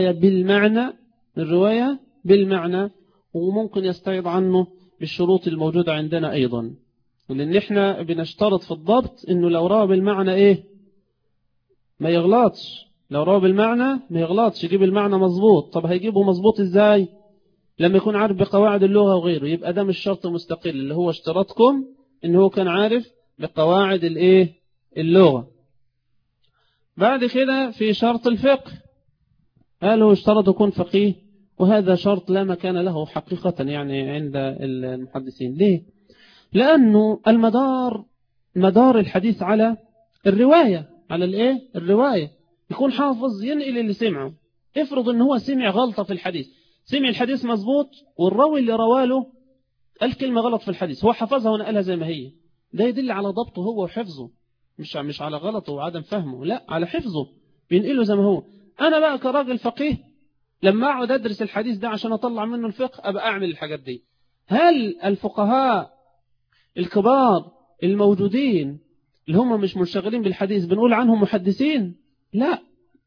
الرواية بالمعنى، وممكن يستعيض عنه بالشروط الموجودة عندنا أيضا، لأن احنا بنشترط في الضبط إنه لو روى بالمعنى إيه ما يغلطش، لو روى بالمعنى ما يغلطش، يجيب المعنى مظبوط. طب هيجيبه مظبوط إزاي؟ لما يكون عارف بقواعد اللغة وغيره. يبقى ده مش شرط مستقل اللي هو اشترطكم إنه هو كان عارف بقواعد اللغة. بعد كده في شرط الفقه، قالوا اشترط يكون فقيه، وهذا شرط لا مكان له حقيقة يعني عند المحدثين. ليه؟ لأنه مدار الحديث على الرواية، على الرواية. يكون حافظ ينقل اللي سمعه. افرض ان هو سمع غلطة في الحديث، سمع الحديث مظبوط والراوي اللي رواله قال كلمة غلط في الحديث، هو حفظها ونقلها زي ما هي، ده يدل على ضبطه هو وحفظه، مش على غلطه وعدم فهمه، لا، على حفظه، بينقله زي ما هو. أنا بقى كراجل فقيه لما أقعد أدرس الحديث ده عشان أطلع منه الفقه أبقى أعمل الحاجات دي. هل الفقهاء الكبار الموجودين اللي هم مش منشغلين بالحديث بنقول عنهم محدثين؟ لا،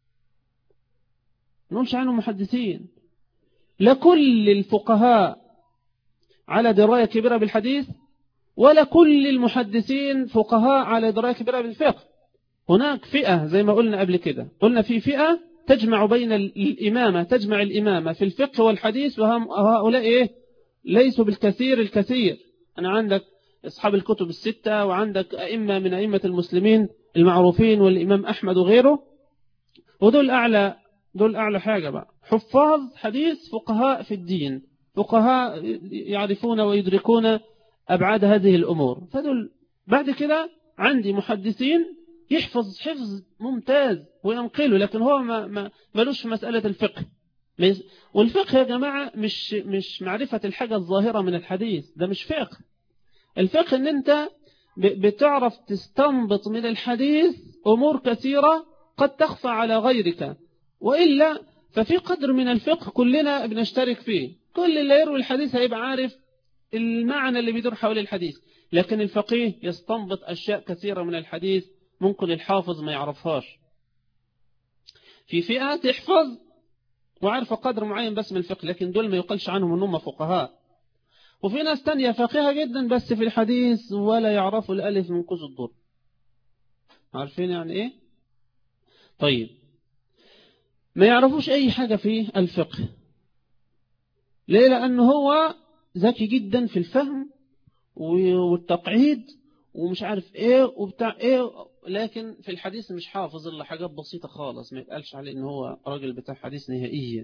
نقولش عنهم محدثين. لكل الفقهاء على دراية كبيرة بالحديث، ولا كل المحدثين فقهاء على دراية كبيرة بالفقه. هناك فئة زي ما قلنا قبل كده، قلنا في فئة تجمع بين الإمامة، تجمع الإمامة في الفقه والحديث، وهؤلاء ليسوا بالكثير الكثير. أنا عندك أصحاب الكتب الستة، وعندك أئمة من أئمة المسلمين المعروفين، والإمام أحمد وغيره، ودول أعلى حاجة بقى، حفاظ حديث، فقهاء في الدين، فقهاء يعرفون ويدركون أبعاد هذه الأمور. فدول بعد كده عندي محدثين يحفظ حفظ ممتاز وينقله، لكن هو ملوش في مسألة الفقه. والفقه يا جماعة مش معرفة الحاجة الظاهرة من الحديث، ده مش فقه. الفقه ان انت بتعرف تستنبط من الحديث أمور كثيرة قد تخفى على غيرك، وإلا ففي قدر من الفقه كلنا بنشترك فيه. كل اللي يروي الحديث هيبقى عارف المعنى اللي بيدور حول الحديث، لكن الفقيه يستنبط أشياء كثيرة من الحديث ممكن الحافظ ما يعرفهاش. في فئة تحفظ وعارفة قدر معين بس من الفقه، لكن دول ما يقلش عنهم أنهم فقهاء. وفي ناس تانية فقيهة جدا بس في الحديث ولا يعرفوا الألف من كوز الضر. عارفين يعني إيه؟ طيب، ما يعرفوش أي حاجة في الفقه. ليه؟ لأنه هو ذكي جدا في الفهم والتقعيد ومش عارف إيه وبتاع إيه، لكن في الحديث مش حافظ إلا حاجات بسيطة خالص، ما يتقالش عليه إن هو راجل بتاع حديث نهائيا.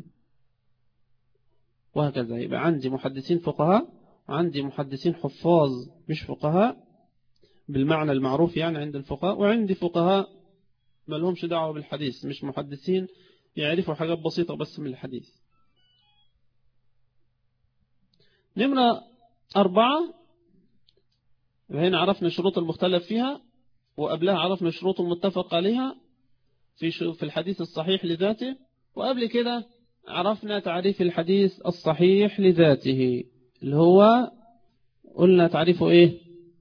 وهكذا يبقى عندي محدثين فقهاء، وعندي محدثين حفاظ مش فقهاء بالمعنى المعروف يعني عند الفقهاء، وعندي فقهاء ما لهمش دعوة بالحديث، مش محدثين يعرفوا حاجات بسيطة بس من الحديث. نمرة 4، هنا عرفنا الشروط المختلف فيها، وقبلها عرفنا الشروط المتفق عليها في الحديث الصحيح لذاته، وقبل كده عرفنا تعريف الحديث الصحيح لذاته اللي هو قلنا تعريفه ايه؟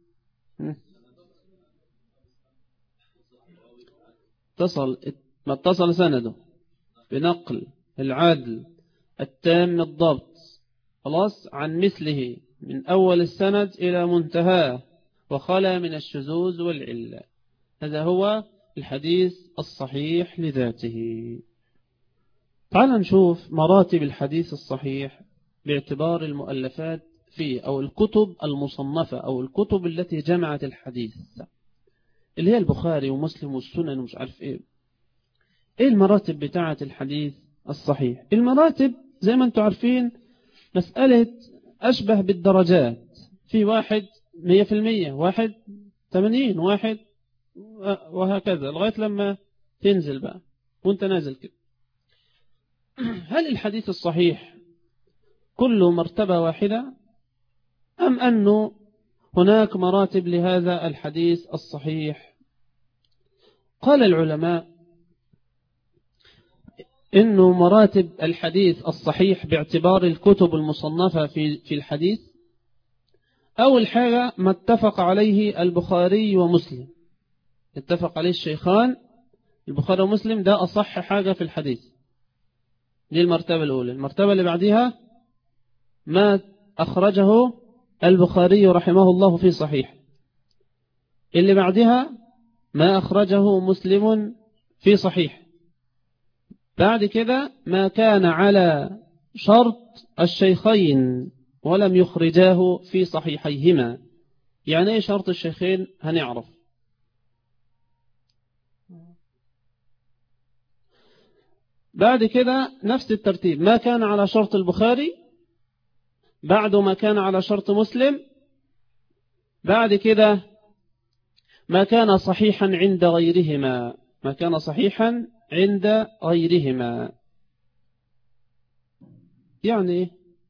ما اتصل سنده بنقل العدل التام الضبط، خلاص، عن مثله من أول السند إلى منتهاه، وخلا من الشذوذ والعلة. هذا هو الحديث الصحيح لذاته. تعال نشوف مراتب الحديث الصحيح باعتبار المؤلفات فيه، أو الكتب المصنفة، أو الكتب التي جمعت الحديث، اللي هي البخاري ومسلم والسنن ومش عارف إيه المراتب بتاعة الحديث الصحيح. المراتب زي ما انتم عارفين مسألة أشبه بالدرجات، في واحد 100%، واحد 80، واحد وهكذا لغاية لما تنزل بقى وانت نازل كده. هل الحديث الصحيح كله مرتبة واحدة، أم أنه هناك مراتب لهذا الحديث الصحيح؟ قال العلماء إنه مراتب الحديث الصحيح باعتبار الكتب المصنفة في الحديث، أول حاجة ما اتفق عليه البخاري ومسلم، اتفق عليه الشيخان البخاري ومسلم، ده أصح حاجة في الحديث، دي المرتبة الأولى. المرتبة اللي بعدها ما أخرجه البخاري رحمه الله في صحيح، اللي بعدها ما أخرجه مسلم في صحيح، بعد كده ما كان على شرط الشيخين ولم يخرجاه في صحيحيهما. يعني ايه شرط الشيخين؟ هنعرف. بعد كده نفس الترتيب، ما كان على شرط البخاري، بعد ما كان على شرط مسلم، بعد كده ما كان صحيحا عند غيرهما، ما كان صحيحا عند غيرهما. يعني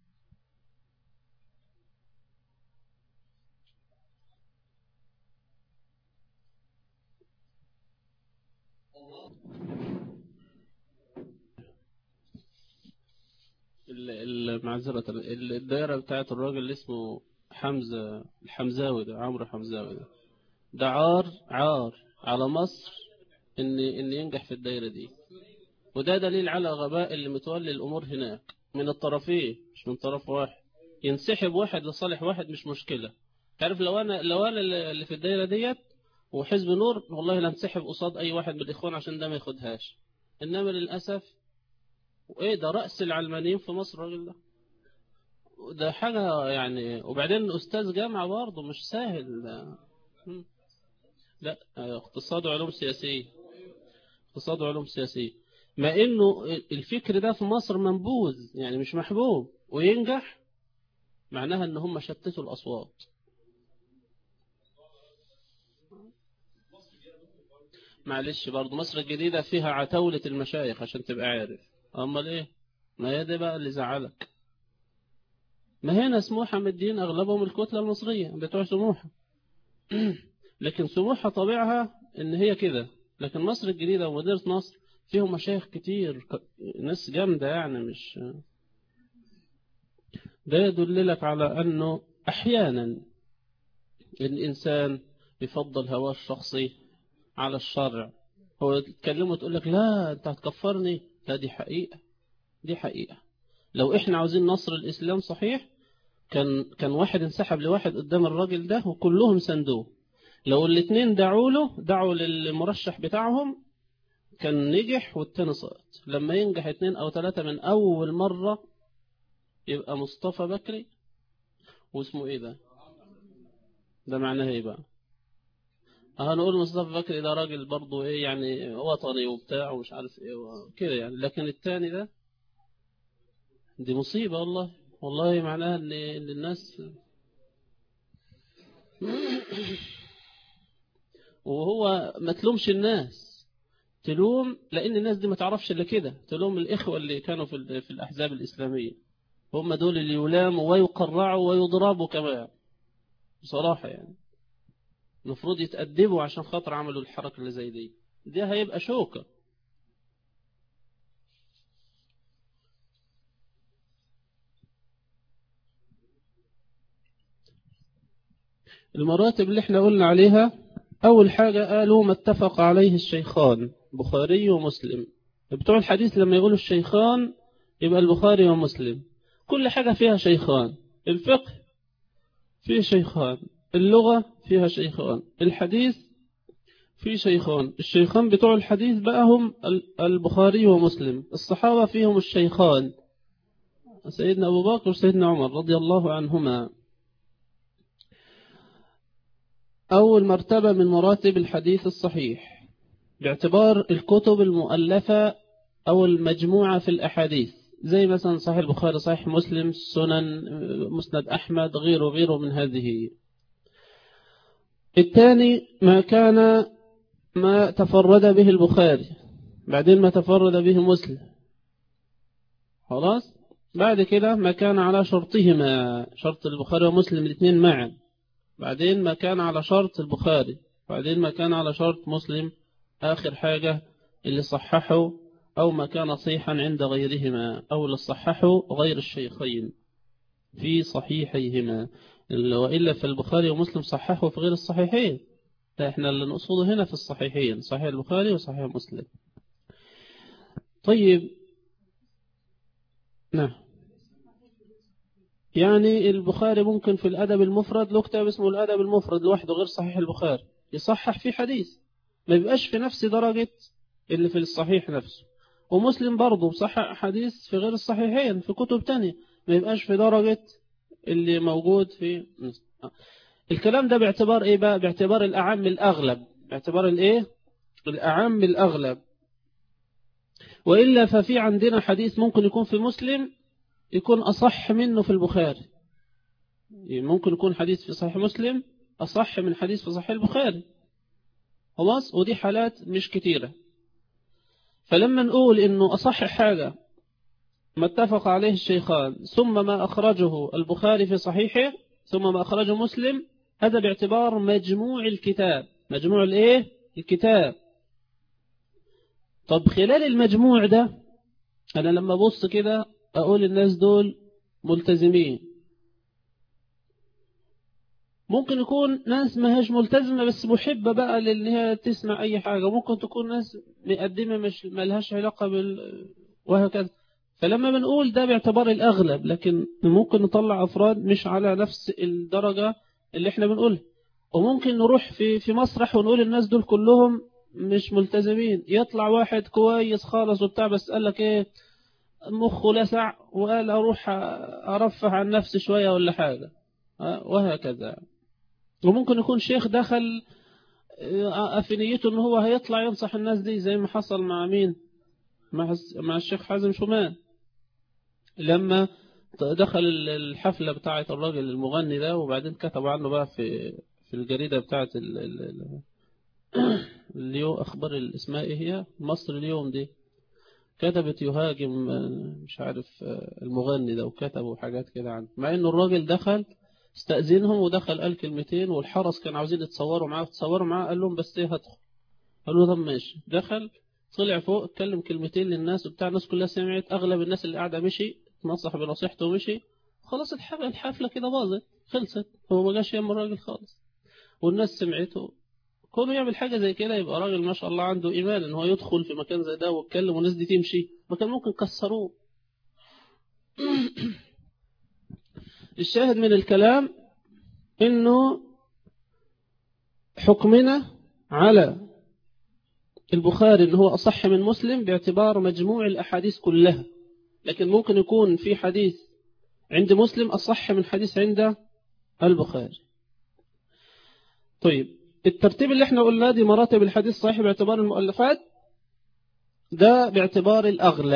المعذرة الدائرة بتاعت الراجل اللي اسمه حمزة الحمزاوي ده، عمرو حمزاوي ده عار على مصر إن ينجح في الدائرة دي، وده دليل على غباء اللي متولي الأمور هناك من الطرفين، مش من طرف واحد. ينسحب واحد لصالح واحد مش مشكلة. تعرف لو أنا اللي في الدائرة ديت وحزب نور، والله لا انسحب قصاد أي واحد من الإخوان عشان ده ما ياخدهاش. إنما للأسف، وإيه ده رأس العلمانيين في مصر الراجل ده، ده حاجة يعني. وبعدين أستاذ جامعة برضه مش سهل. لا اقتصاد وعلوم سياسية. اقتصاد وعلوم سياسية. ما إنه الفكر ده في مصر منبوذ يعني مش محبوب وينجح، معناها إن هم شتتوا الأصوات. معلش برضه مصر الجديدة فيها عتاولة المشايخ عشان تبقى عارف. أمال إيه؟ ما هي ده بقى اللي زعلك. ما هنا سموحة مدين أغلبهم الكتلة المصرية بتوع سموحة. لكن سموحة طبيعها إن هي كده. لكن مصر الجديدة ومدينة نصر فيهم مشايخ كتير، ناس جامدة يعني. مش ده يدللك على أنه أحيانا الإنسان يفضل هواه الشخصي على الشرع. هو تكلمه تقول لك لا أنت هتكفرني، لا دي حقيقة. دي حقيقة. لو إحنا عاوزين نصر الإسلام صحيح كان واحد انسحب لواحد قدام الراجل ده وكلهم سندوه. لو الاثنين دعوا للمرشح بتاعهم كان نجح والتاني سقط. لما ينجح 2 أو 3 من أول مرة يبقى مصطفى بكري. واسمه إيه ده معناه إيه بقى؟ هنقول مصطفى بكري ده راجل برضه إيه يعني وطني وبتاع ومش عارف إيه كده يعني. لكن التاني ده دي مصيبة والله. والله معناها إن الناس وهو ما تلومش الناس، تلوم لأن الناس دي ما تعرفش إلا كده. تلوم الإخوة اللي كانوا في الأحزاب الإسلامية، هم دول اللي يلاموا ويقرعوا ويضربوا كمان بصراحة يعني. المفروض يتأدبوا عشان خاطر عملوا الحركة اللي زي دي هيبقى شوكة. المراتب اللي احنا قلنا عليها، أول حاجة قالوا ما اتفق عليه الشيخان بخاري ومسلم. بتوع الحديث لما يقولوا الشيخان يبقى البخاري ومسلم. كل حاجة فيها شيخان. الفقه فيه شيخان، اللغة فيها شيخان، الحديث فيه شيخان. الشيخان بتوع الحديث بقى هم البخاري ومسلم. الصحابة فيهم الشيخان سيدنا أبو بكر وسيدنا عمر رضي الله عنهما. أول مرتبة من مراتب الحديث الصحيح باعتبار الكتب المؤلفة أو المجموعة في الأحاديث، زي مثلا صحيح البخاري، صحيح مسلم، سنن، مسند أحمد، غيره من هذه. الثاني ما تفرد به البخاري، بعدين ما تفرد به مسلم، خلاص. بعد كده ما كان على شرطهما، شرط البخاري ومسلم الاثنين معا، بعدين ما كان على شرط البخاري، بعدين ما كان على شرط مسلم، آخر حاجة اللي صححوا أو ما كان صحيحا عند غيرهما، أو اللي صححوا غير الشيخين في صحيحيهما. وإلا فالبخاري ومسلم صححوا في غير الصحيحين. احنا اللي نقصده هنا في الصحيحين، صحيح البخاري وصحيح مسلم. طيب نعم. يعني البخاري ممكن في الأدب المفرد له كتاب اسمه الأدب المفرد لوحده غير صحيح البخاري، يصحح فيه حديث ما يبقاش في نفس درجة اللي في الصحيح نفسه. ومسلم برضه صحح حديث في غير الصحيحين في كتب تانية ما يبقاش في درجة اللي موجود في. الكلام ده باعتبار ايه بقى؟ باعتبار الأعم الأغلب، باعتبار الايه الأعم الأغلب. وإلا ففي عندنا حديث ممكن يكون في مسلم يكون أصح منه في البخاري، ممكن يكون حديث في صحيح مسلم أصح من حديث في صحيح البخاري، خلاص. ودي حالات مش كتيرة. فلما نقول إنه أصح حاجة ما اتفق عليه الشيخان ثم ما أخرجه البخاري في صحيحه ثم ما أخرجه مسلم، هذا باعتبار مجموع الكتاب. مجموع الإيه؟ الكتاب. طب خلال المجموع ده أنا لما أبص كده أقول الناس دول ملتزمين. ممكن يكون ناس ما هيش ملتزمة بس محبة بقى لأنها تسمع أي حاجة. ممكن تكون ناس مقدمة مش ملهاش علاقة وهكذا. فلما بنقول ده باعتبار الأغلب، لكن ممكن نطلع أفراد مش على نفس الدرجة اللي احنا بنقولها. وممكن نروح في مسرح ونقول الناس دول كلهم مش ملتزمين، يطلع واحد كويس خالص وبتاع بس قال لك ايه مخه لسع وقال أروح أرفه عن نفسي شوية ولا حاجة، وهكذا. وممكن يكون شيخ دخل في نيته إن هو هيطلع ينصح الناس دي، زي ما حصل مع مين؟ مع الشيخ حازم شومان، لما دخل الحفلة بتاعة الراجل المغني ده، وبعدين كتب عنه بقى في الجريدة بتاعة اليوم، أخبار اسمها إيه هي؟ مصر اليوم دي، كتبت يهاجم مش عارف المغني ده، وكتبوا حاجات كده عنه، مع إنه الراجل دخل استأذنهم ودخل قال كلمتين، والحرس كانوا عاوزين يتصوروا معاه، قال لهم بس إيه هدخل، قالوا طب ماشي. دخل طلع فوق اتكلم كلمتين للناس وبتاع، الناس كلها سمعت، أغلب الناس اللي قاعدة مشي، نصح بنصيحته ومشي، خلاص الحفلة كده باظت خلصت، هو ما جاش يم الراجل خالص، والناس سمعته. كونه يعمل حاجة زي كده يبقى راجل ما شاء الله عنده إيمان إن هو يدخل في مكان زي ده ويتكلم والناس دي تمشي، ما كان ممكن كسروه. الشاهد من الكلام إنه حكمنا على البخاري إنه هو أصح من مسلم باعتبار مجموع الأحاديث كلها، لكن ممكن يكون في حديث عند مسلم أصح من حديث عند البخاري. طيب الترتيب اللي احنا قلنا دي مراتب الحديث صحيح باعتبار المؤلفات، ده باعتبار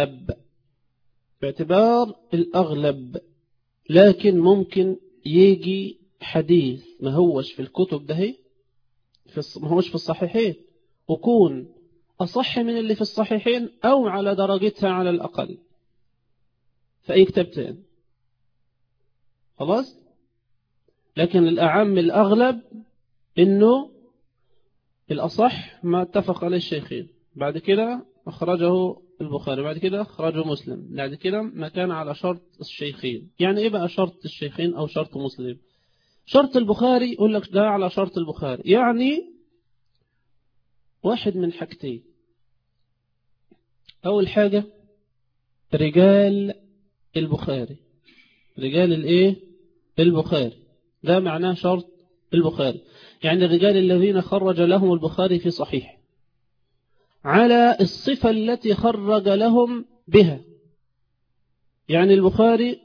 الأغلب، لكن ممكن يجي حديث ما هوش في الكتب ده، ما هوش في الصحيحين، وكون أصح من اللي في الصحيحين أو على درجتها على الأقل في أي كتابتين، خلاص. لكن الأعم الأغلب إنه الأصح ما اتفق عليه الشيخين، بعد كده أخرجه البخاري، بعد كده أخرجه مسلم، بعد كده ما كان على شرط الشيخين. يعني إيه بقى شرط الشيخين أو شرط مسلم؟ شرط البخاري يقول لك ده على شرط البخاري، يعني واحد من حاجتين. أول حاجة رجال البخاري، رجال الإيه؟ البخاري، ده معناه شرط البخاري، يعني الرجال الذين خرج لهم البخاري في صحيح على الصفة التي خرج لهم بها. يعني البخاري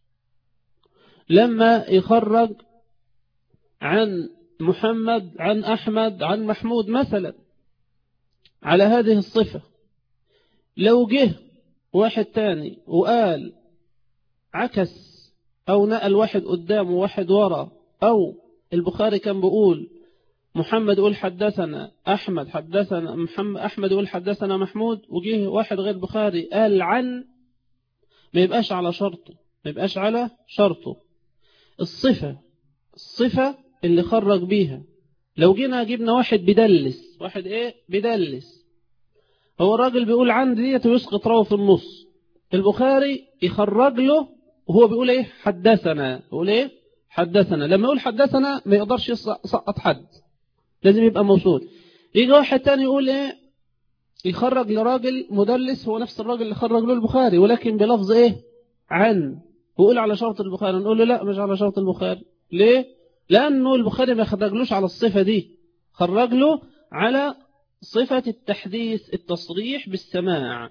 لما يخرج عن محمد عن أحمد عن محمود مثلا على هذه الصفة، لو جه واحد تاني وقال عكس أو نقل واحد قدام وواحد ورا، أو البخاري كان بيقول محمد يقول حدثنا أحمد، حدثنا محمد، أحمد يقول حدثنا محمود، وجه واحد غير البخاري قال عن، ما يبقاش على شرطه، ما يبقاش على شرطه. الصفة اللي خرج بيها، لو جينا جبنا واحد بدلس، واحد ايه بدلس، هو الراجل بيقول عن ديت ويسقط راوي في النص، البخاري يخرج له وهو بيقول ايه حدثنا، يقول ايه حدثنا، لما يقول حدثنا ما يقدرش يسقط حد، لازم يبقى موصول. يجي واحد تاني يقول ايه يخرج لراجل مدلس هو نفس الراجل اللي خرج له البخاري ولكن بلفظ ايه عن، ويقول على شرط البخاري، نقول له لا مش على شرط البخاري. ليه؟ لأنه البخاري ما خرجلوش على الصفة دي، خرج له على صفة التحديث التصريح بالسماع.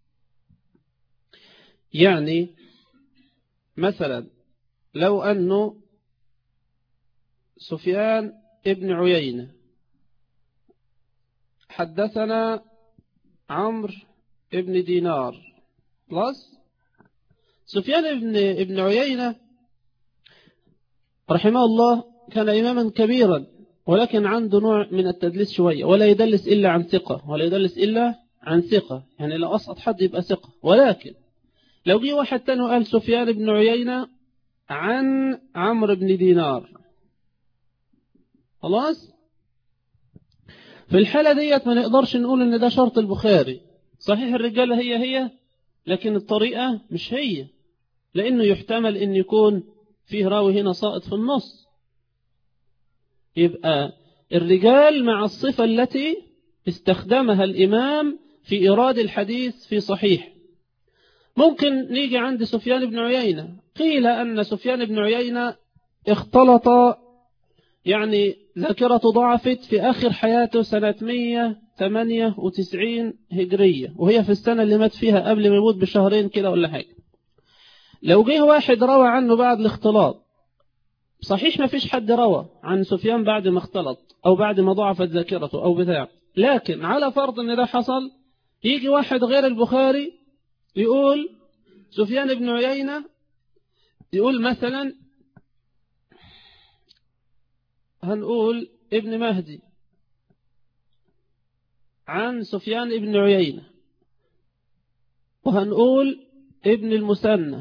يعني مثلا لو أنه سفيان ابن عيينة حدثنا عمرو ابن دينار، خلاص. سفيان ابن عيينة رحمه الله كان إماما كبيرا، ولكن عنده نوع من التدليس شوية، ولا يدلس إلا عن ثقة، ولا يدلس إلا عن ثقة، يعني لو أسقط حد يبقى ثقة. ولكن لو جه واحد تاني قال سفيان بن عيينة عن عمرو بن دينار، خلاص، في الحالة ديت ما نقدرش نقول ان ده شرط البخاري. صحيح الرجالة هي لكن الطريقة مش هي، لأنه يحتمل ان يكون فيه راوي هنا ساقط في النص. يبقى الرجال مع الصفة التي استخدمها الإمام في إيراد الحديث في صحيح. ممكن نيجي عند سفيان بن عيينة، قيل أن سفيان بن عيينة اختلط يعني ذاكرته ضعفت في آخر حياته سنة 198 هجرية، وهي في السنة اللي مات فيها قبل ما يموت بشهرين كده ولا حاجة. لو جه واحد روى عنه بعد الاختلاط، صحيح ما فيش حد روى عن سفيان بعد ما اختلط أو بعد ما ضعفت ذاكرته أو بتاع، لكن على فرض أن ده حصل، يجي واحد غير البخاري يقول سفيان بن عيينة، يقول مثلا هنقول ابن مهدي عن سفيان بن عيينة، وهنقول ابن المثنى.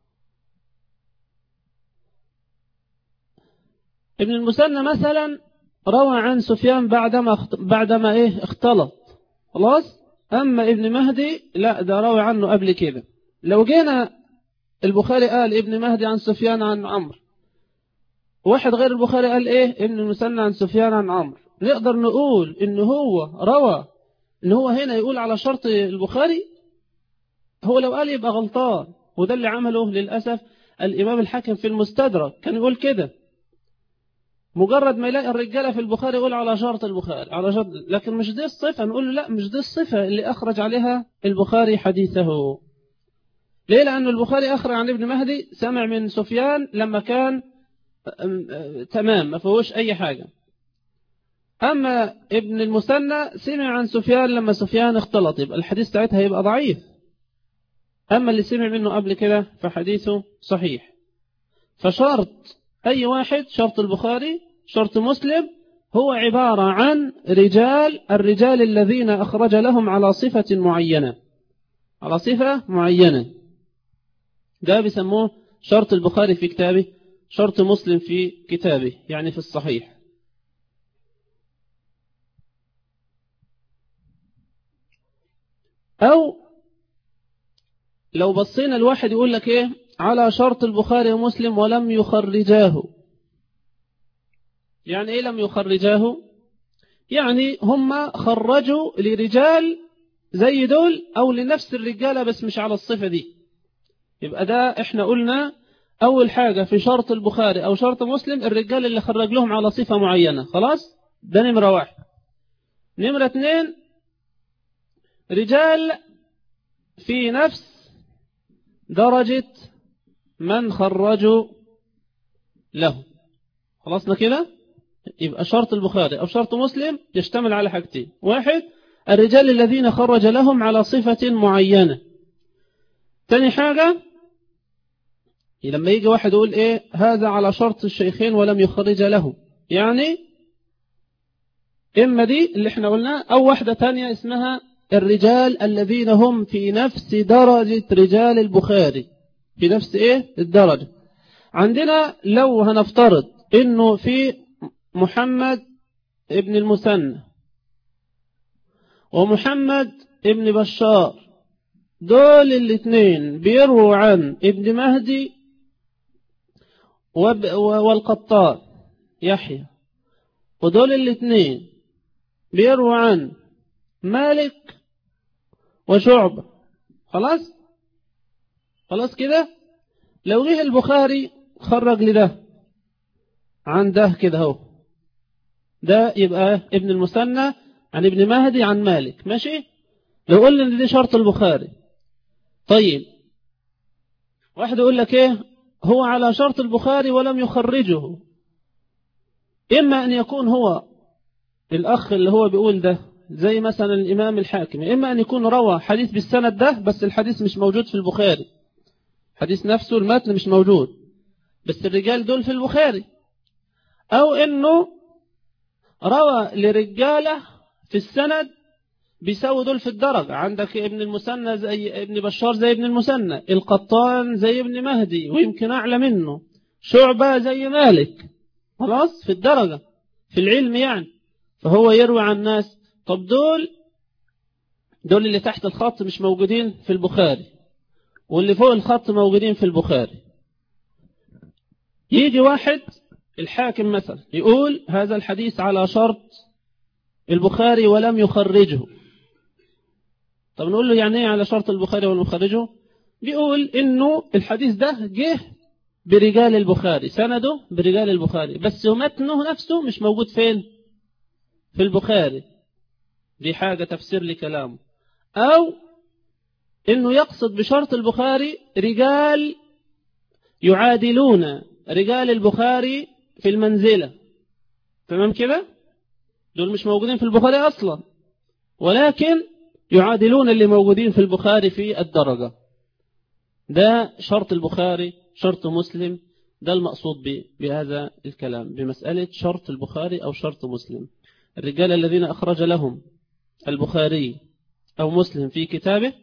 ابن المثنى مثلا روى عن سفيان بعدما اختلط خلاص. أما ابن مهدي لا، ده روى عنه قبل كده. لو جينا البخاري قال ابن مهدي عن سفيان عن عمرو، واحد غير البخاري قال ابن المثنى عن سفيان عن عمرو، نقدر نقول إن هو روى، إن هو هنا يقول على شرط البخاري؟ هو لو قال يبقى غلطان، وده اللي عمله للأسف الإمام الحاكم في المستدرك، كان يقول كده مجرد ما يلاقي الرجالة في البخاري يقول على شرط البخاري على شرط، لكن مش دي الصفة. نقول له لا، مش دي الصفة اللي أخرج عليها البخاري حديثه. ليه؟ لأن البخاري أخرج عن ابن مهدي سمع من سفيان لما كان تمام ما فيهوش أي حاجة. أما ابن المثنى سمع عن سفيان لما سفيان اختلط، يبقى الحديث ساعتها هيبقى ضعيف. أما اللي سمع منه قبل كده فحديثه صحيح. فشرط أي واحد، شرط البخاري شرط مسلم، هو عبارة عن الرجال الذين أخرج لهم على صفة معينة، على صفة معينة. ده بيسموه شرط البخاري في كتابه، شرط مسلم في كتابه، يعني في الصحيح. أو لو بصينا الواحد يقول لك على شرط البخاري ومسلم ولم يخرجاه. يعني لم يخرجاه؟ يعني هم خرجوا لرجال زي دول أو لنفس الرجالة بس مش على الصفة دي. يبقى ده احنا قلنا أول حاجة في شرط البخاري أو شرط مسلم الرجال اللي خرج لهم على صفة معينة، خلاص ده نمرة واحد. نمرة 2 رجال في نفس درجة من خرجوا له. خلصنا كده؟ يبقى شرط البخاري أو شرط مسلم يشتمل على حاجتين: واحد الرجال الذين خرج لهم على صفة معينة. تاني حاجة لما يجي واحد يقول هذا على شرط الشيخين ولم يخرج له، يعني إما دي اللي احنا قلنا، أو واحدة تانية اسمها الرجال الذين هم في نفس درجة رجال البخاري، في نفس الدرجة. عندنا لو هنفترض إنه في محمد ابن المثنى ومحمد ابن بشار، دول الاثنين بيروا عن ابن مهدي والقطان يحيى، ودول الاثنين بيروا عن مالك وشعبة. خلاص كده. لو جه البخاري خرج لده عن ده كده اهو، ده يبقى ابن المثنى عن ابن مهدي عن مالك، ماشي. لو قلنا ان دي شرط البخاري، طيب واحد يقول لك هو على شرط البخاري ولم يخرجه. إما أن يكون هو الأخ اللي هو بيقول ده زي مثلا الإمام الحاكم، إما أن يكون روى حديث بالسند ده بس الحديث مش موجود في البخاري، حديث نفسه المتن مش موجود بس الرجال دول في البخاري، أو إنه روى لرجالة في السند بيساوي دول في الدرجة. عندك ابن المثنى زي ابن بشار زي ابن المثنى، القطان زي ابن مهدي ويمكن أعلى منه، شعبة زي مالك، خلاص في الدرجة في العلم يعني. فهو يروي عن ناس، طب دول اللي تحت الخط مش موجودين في البخاري واللي فوق الخط موجودين في البخاري. يجي واحد الحاكم مثلا يقول هذا الحديث على شرط البخاري ولم يخرجه. طب نقول له يعني ايه على شرط البخاري ولم يخرجه؟ بيقول انه الحديث ده جه برجال البخاري، سنده برجال البخاري، بس متنه نفسه مش موجود فين؟ في البخاري. دي حاجة تفسير لكلامه. أو إنه يقصد بشرط البخاري رجال يعادلون رجال البخاري في المنزلة. تمام كده؟ دول مش موجودين في البخاري أصلا، ولكن يعادلون اللي موجودين في البخاري في الدرجة. ده شرط البخاري، شرط مسلم. ده المقصود بهذا الكلام، بمسألة شرط البخاري أو شرط مسلم. الرجال الذين أخرج لهم البخاري أو مسلم في كتابه،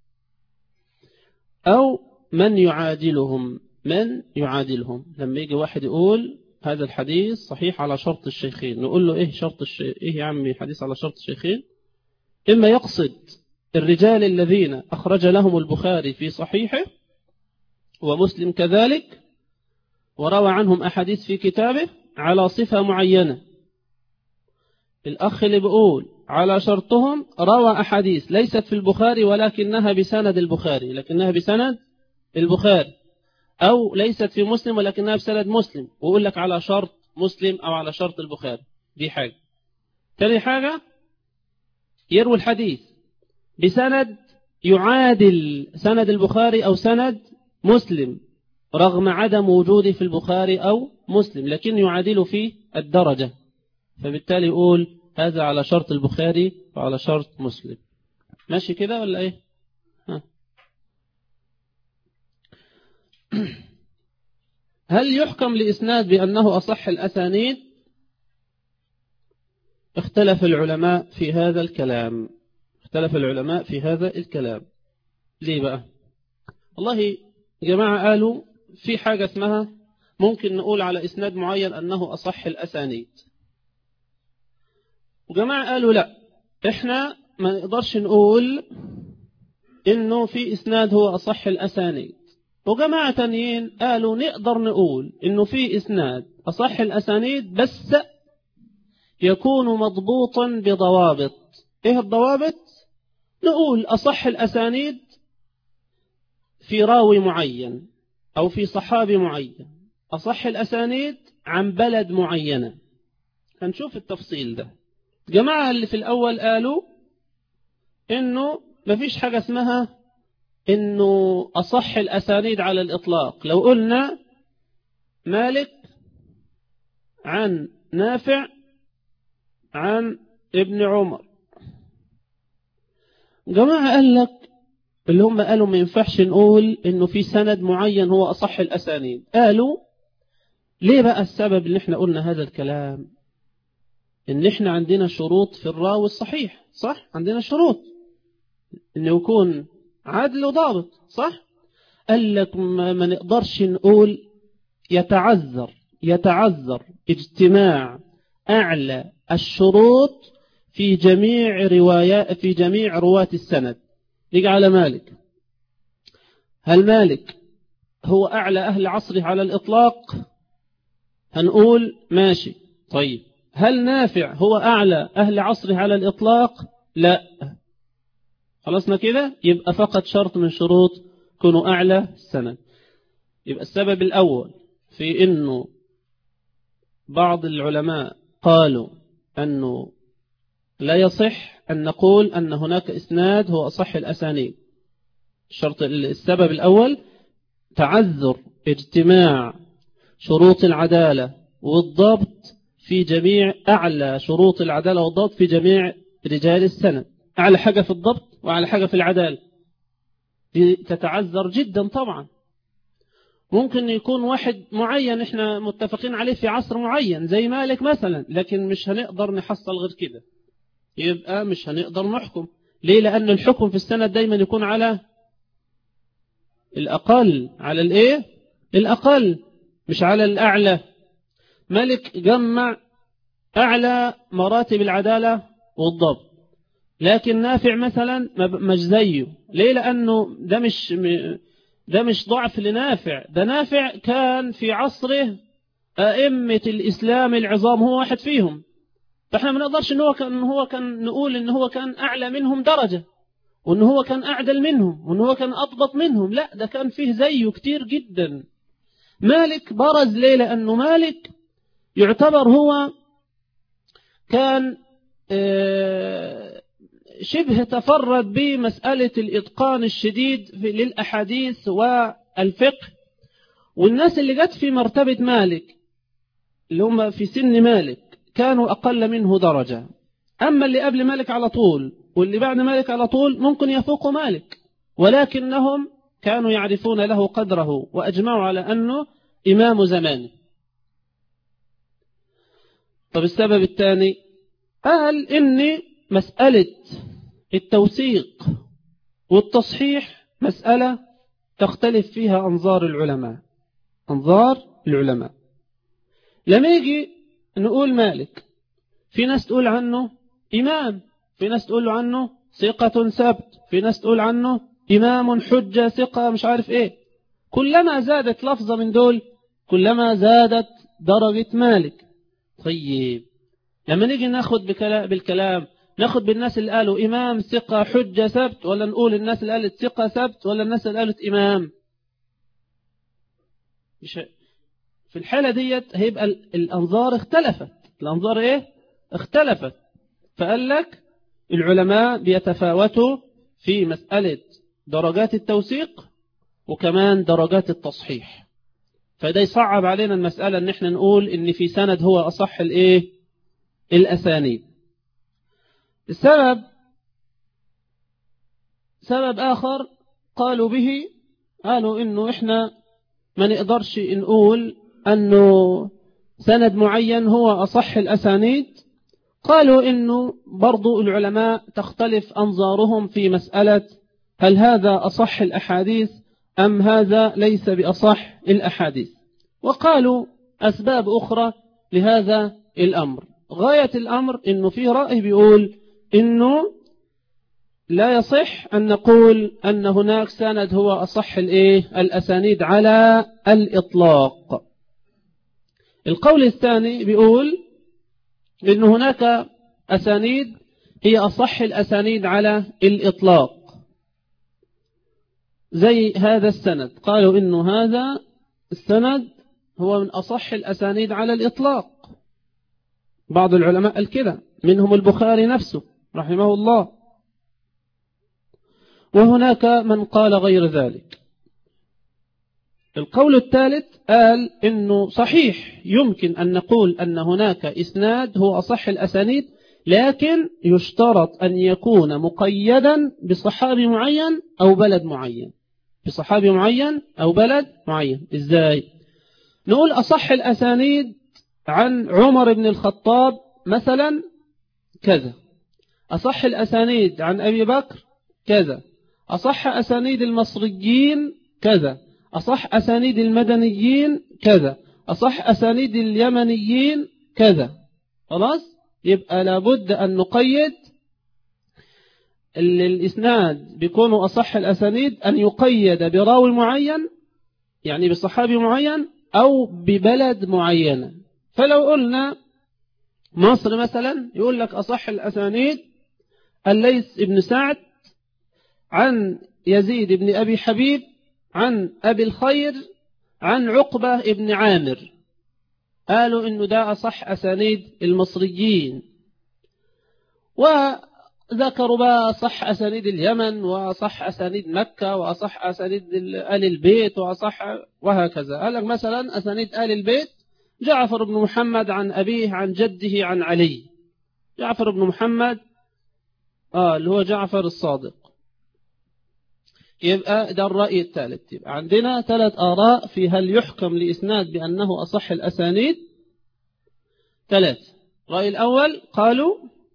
أو من يعادلهم. من يعادلهم لما يجي واحد يقول هذا الحديث صحيح على شرط الشيخين، نقول له إيه شرط إيه يا عمي حديث على شرط الشيخين؟ إما يقصد الرجال الذين أخرج لهم البخاري في صحيحه ومسلم كذلك، وروى عنهم أحاديث في كتابه على صفة معينة. الأخ اللي بيقول على شرطهم روى أحاديث ليست في البخاري ولكنها بسند البخاري، لكنها بسند البخاري، أو ليست في مسلم ولكنها بسند مسلم، ويقول لك على شرط مسلم أو على شرط البخاري. دي حاجة. تاني حاجة، يروي الحديث بسند يعادل سند البخاري أو سند مسلم رغم عدم وجوده في البخاري أو مسلم، لكن يعادل في الدرجة، فبالتالي يقول هذا على شرط البخاري وعلى شرط مسلم. ماشي كده ولا ايه؟ هل يحكم لإسناد بأنه أصح الأسانيد؟ اختلف العلماء في هذا الكلام. اختلف العلماء في هذا الكلام. ليه بقى؟ والله جماعة قالوا في حاجة اسمها ممكن نقول على إسناد معين أنه أصح الأسانيد، وجماعة قالوا لا، إحنا ما نقدرش نقول إنه في إسناد هو أصح الأسانيد. وجماعة تانيين قالوا نقدر نقول إنه في إسناد أصح الأسانيد بس يكون مضبوطا بضوابط. إيه الضوابط؟ نقول أصح الأسانيد في راوي معين أو في صحابي معين، أصح الأسانيد عن بلد معينة. هنشوف التفصيل ده. جماعة اللي في الأول قالوا إنه مفيش حاجة اسمها إنه أصح الأسانيد على الإطلاق. لو قلنا مالك عن نافع عن ابن عمر، جماعة قال لك اللي هم قالوا ما ينفعش نقول إنه في سند معين هو أصح الأسانيد. قالوا ليه بقى السبب اللي احنا قلنا هذا الكلام؟ إن احنا عندنا شروط في الراوي الصحيح، صح؟ عندنا شروط إنه يكون عادل وضابط، صح؟ قال لك ما نقدرش نقول يتعذر اجتماع أعلى الشروط في جميع رواة السند. يجي على مالك، هل مالك هو أعلى أهل عصره على الإطلاق؟ هنقول ماشي. طيب هل نافع هو أعلى أهل عصره على الإطلاق؟ لا. خلصنا كده، يبقى فقط شرط من شروط كونوا أعلى السند. يبقى السبب الأول في أنه بعض العلماء قالوا أنه لا يصح أن نقول أن هناك إسناد هو أصح الأسانيد. السبب الأول تعذر اجتماع شروط العدالة والضبط في جميع أعلى شروط العدالة والضبط في جميع رجال السند. أعلى حاجة في الضبط وأعلى حاجة في العدالة دي تتعذر جدا. طبعا ممكن يكون واحد معين احنا متفقين عليه في عصر معين زي مالك مثلا، لكن مش هنقدر نحصل غير كده، يبقى مش هنقدر نحكم. ليه؟ لأن الحكم في السند دايما يكون على الأقل، على الإيه؟ الأقل مش على الأعلى. مالك جمع أعلى مراتب العدالة والضبط، لكن نافع مثلا مش زيه. ليه؟ لأنه ده مش ضعف لنافع، ده نافع كان في عصره أئمة الإسلام العظام، هو واحد فيهم. فإحنا ما نقدرش إن هو كان نقول إن هو كان أعلى منهم درجة، وإن هو كان أعدل منهم، وإن هو كان أضبط منهم. لا، ده كان فيه زيه كتير جدا. مالك برز ليه؟ لأنه مالك يعتبر هو كان شبه تفرد بمسألة الإتقان الشديد للأحاديث والفقه. والناس اللي جت في مرتبة مالك اللي هم في سن مالك كانوا أقل منه درجة. أما اللي قبل مالك على طول واللي بعد مالك على طول ممكن يفوقوا مالك، ولكنهم كانوا يعرفون له قدره وأجمعوا على أنه إمام زمانه. طب السبب الثاني قال إن مسألة التوثيق والتصحيح مسألة تختلف فيها أنظار العلماء. لما يجي نقول مالك، في ناس تقول عنه إمام، في ناس تقول عنه ثقة ثبت، في ناس تقول عنه إمام حجة ثقة مش عارف إيه. كلما زادت لفظة من دول كلما زادت درجة مالك. طيب لما نيجي ناخد بالكلام ناخد بالناس اللي قالوا إمام ثقة حجة ثبت، ولا نقول الناس اللي قالت ثقة ثبت، ولا الناس اللي قالت إمام؟ في الحالة ديت هيبقى الأنظار اختلفت. الأنظار إيه؟ اختلفت. فقال لك العلماء بيتفاوتوا في مسألة درجات التوثيق وكمان درجات التصحيح. فده يصعب علينا المسألة ان احنا نقول ان في سند هو أصح الأسانيد. سبب آخر قالوا انه احنا ما نقدرش نقول انه سند معين هو أصح الأسانيد. قالوا انه برضو العلماء تختلف أنظارهم في مسألة هل هذا أصح الأحاديث أم هذا ليس بأصح الأحاديث. وقالوا أسباب أخرى لهذا الأمر. غاية الأمر إنه في رأي بيقول إنه لا يصح أن نقول أن هناك سند هو أصح الأسانيد على الإطلاق. القول الثاني بيقول إن هناك أسانيد هي أصح الأسانيد على الإطلاق، زي هذا السند. قالوا إنه هذا السند هو من أصح الأسانيد على الإطلاق. بعض العلماء قال كده، منهم البخاري نفسه رحمه الله. وهناك من قال غير ذلك. القول الثالث قال إنه صحيح يمكن أن نقول أن هناك إسناد هو أصح الأسانيد، لكن يشترط أن يكون مقيدا بصحابي معين أو بلد معين. بصحابي معين أو بلد معين. إزاي؟ نقول أصح الأسانيد عن عمر بن الخطاب مثلا كذا، أصح الأسانيد عن أبي بكر كذا، أصح أسانيد المصريين كذا، أصح أسانيد المدنيين كذا، أصح أسانيد اليمنيين كذا. خلاص؟ يبقى لابد أن نقيد الإسناد بيكونوا أصح الأسانيد أن يقيد براوي معين، يعني بصحابي معين أو ببلد معينة. فلو قلنا مصر مثلا يقول لك أصح الأسانيد الليث بن سعد عن يزيد بن أبي حبيب عن أبي الخير عن عقبة بن عامر. قالوا إنه ده أصح أسانيد المصريين. وذكروا بقى أصح أسانيد اليمن وأصح أسانيد مكة وأصح أسانيد آل البيت وأصح وهكذا. قال لك مثلا أسانيد آل البيت جعفر بن محمد عن أبيه عن جده عن علي. جعفر بن محمد اللي هو جعفر الصادق. يبقى ده الرأي الثالث. يبقى عندنا 3 آراء في هل يحكم لإسناد بأنه أصح الأسانيد. 3. الرأي الأول قالوا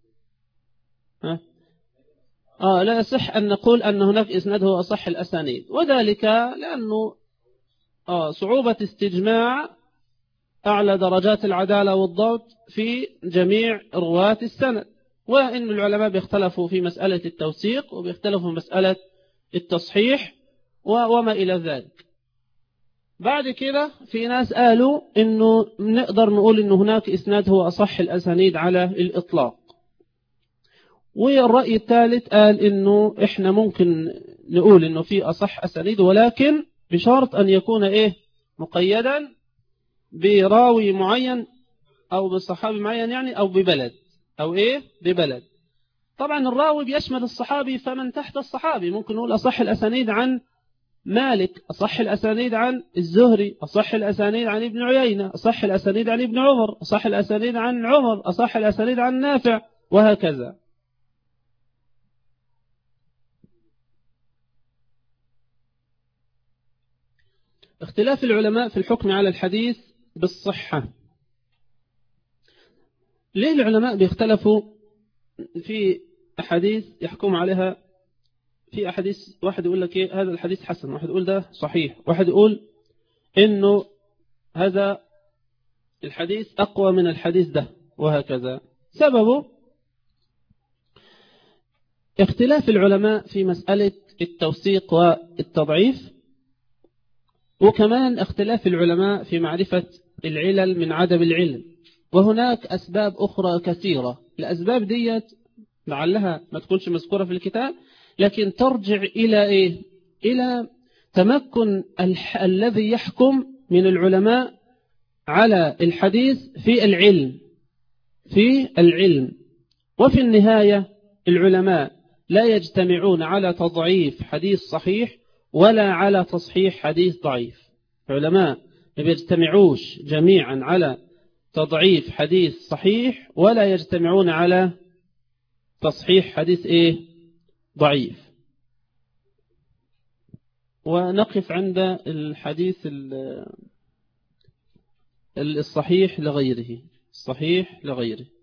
لا يصح أن نقول أن هناك إسناد هو أصح الأسانيد، وذلك لأنه صعوبة استجماع أعلى درجات العدالة والضبط في جميع رواة السند، وإن العلماء بيختلفوا في مسألة التوثيق وبيختلفوا في مسألة التصحيح وما إلى ذلك. بعد كده في ناس قالوا إنه نقدر نقول إنه هناك إسناد هو أصح الأسانيد على الإطلاق. والرأي الثالث قال إنه إحنا ممكن نقول إنه في أصح أسانيد، ولكن بشرط أن يكون مقيدا براوي معين أو بصحابي معين يعني، أو ببلد، أو إيه ببلد. طبعا الراوي بيشمل الصحابي فمن تحت الصحابي. ممكن نقول أصح الأسانيد عن مالك، أصح الأسانيد عن الزهري، أصح الأسانيد عن ابن عيينة، أصح الأسانيد عن ابن عمر، أصح الأسانيد عن عمر، أصح الأسانيد عن نافع، وهكذا. اختلاف العلماء في الحكم على الحديث بالصحة. ليه العلماء بيختلفوا في أحاديث يحكم عليها؟ في أحاديث واحد يقول لك إيه هذا الحديث حسن، واحد يقول ده صحيح، واحد يقول إنه هذا الحديث أقوى من الحديث ده، وهكذا. سببه اختلاف العلماء في مسألة التوثيق والتضعيف، وكمان اختلاف العلماء في معرفة العلل من عدم العلم. وهناك أسباب أخرى كثيرة. الأسباب ديت لعلها ما تكونش مذكورة في الكتاب، لكن ترجع إلى إيه؟ إلى تمكن الذي يحكم من العلماء على الحديث في العلم. وفي النهاية العلماء لا يجتمعون على تضعيف حديث صحيح ولا على تصحيح حديث ضعيف. العلماء ما يجتمعوش جميعا على تضعيف حديث صحيح، ولا يجتمعون على تصحيح حديث إيه؟ ضعيف. ونقف عند الحديث الصحيح لغيره.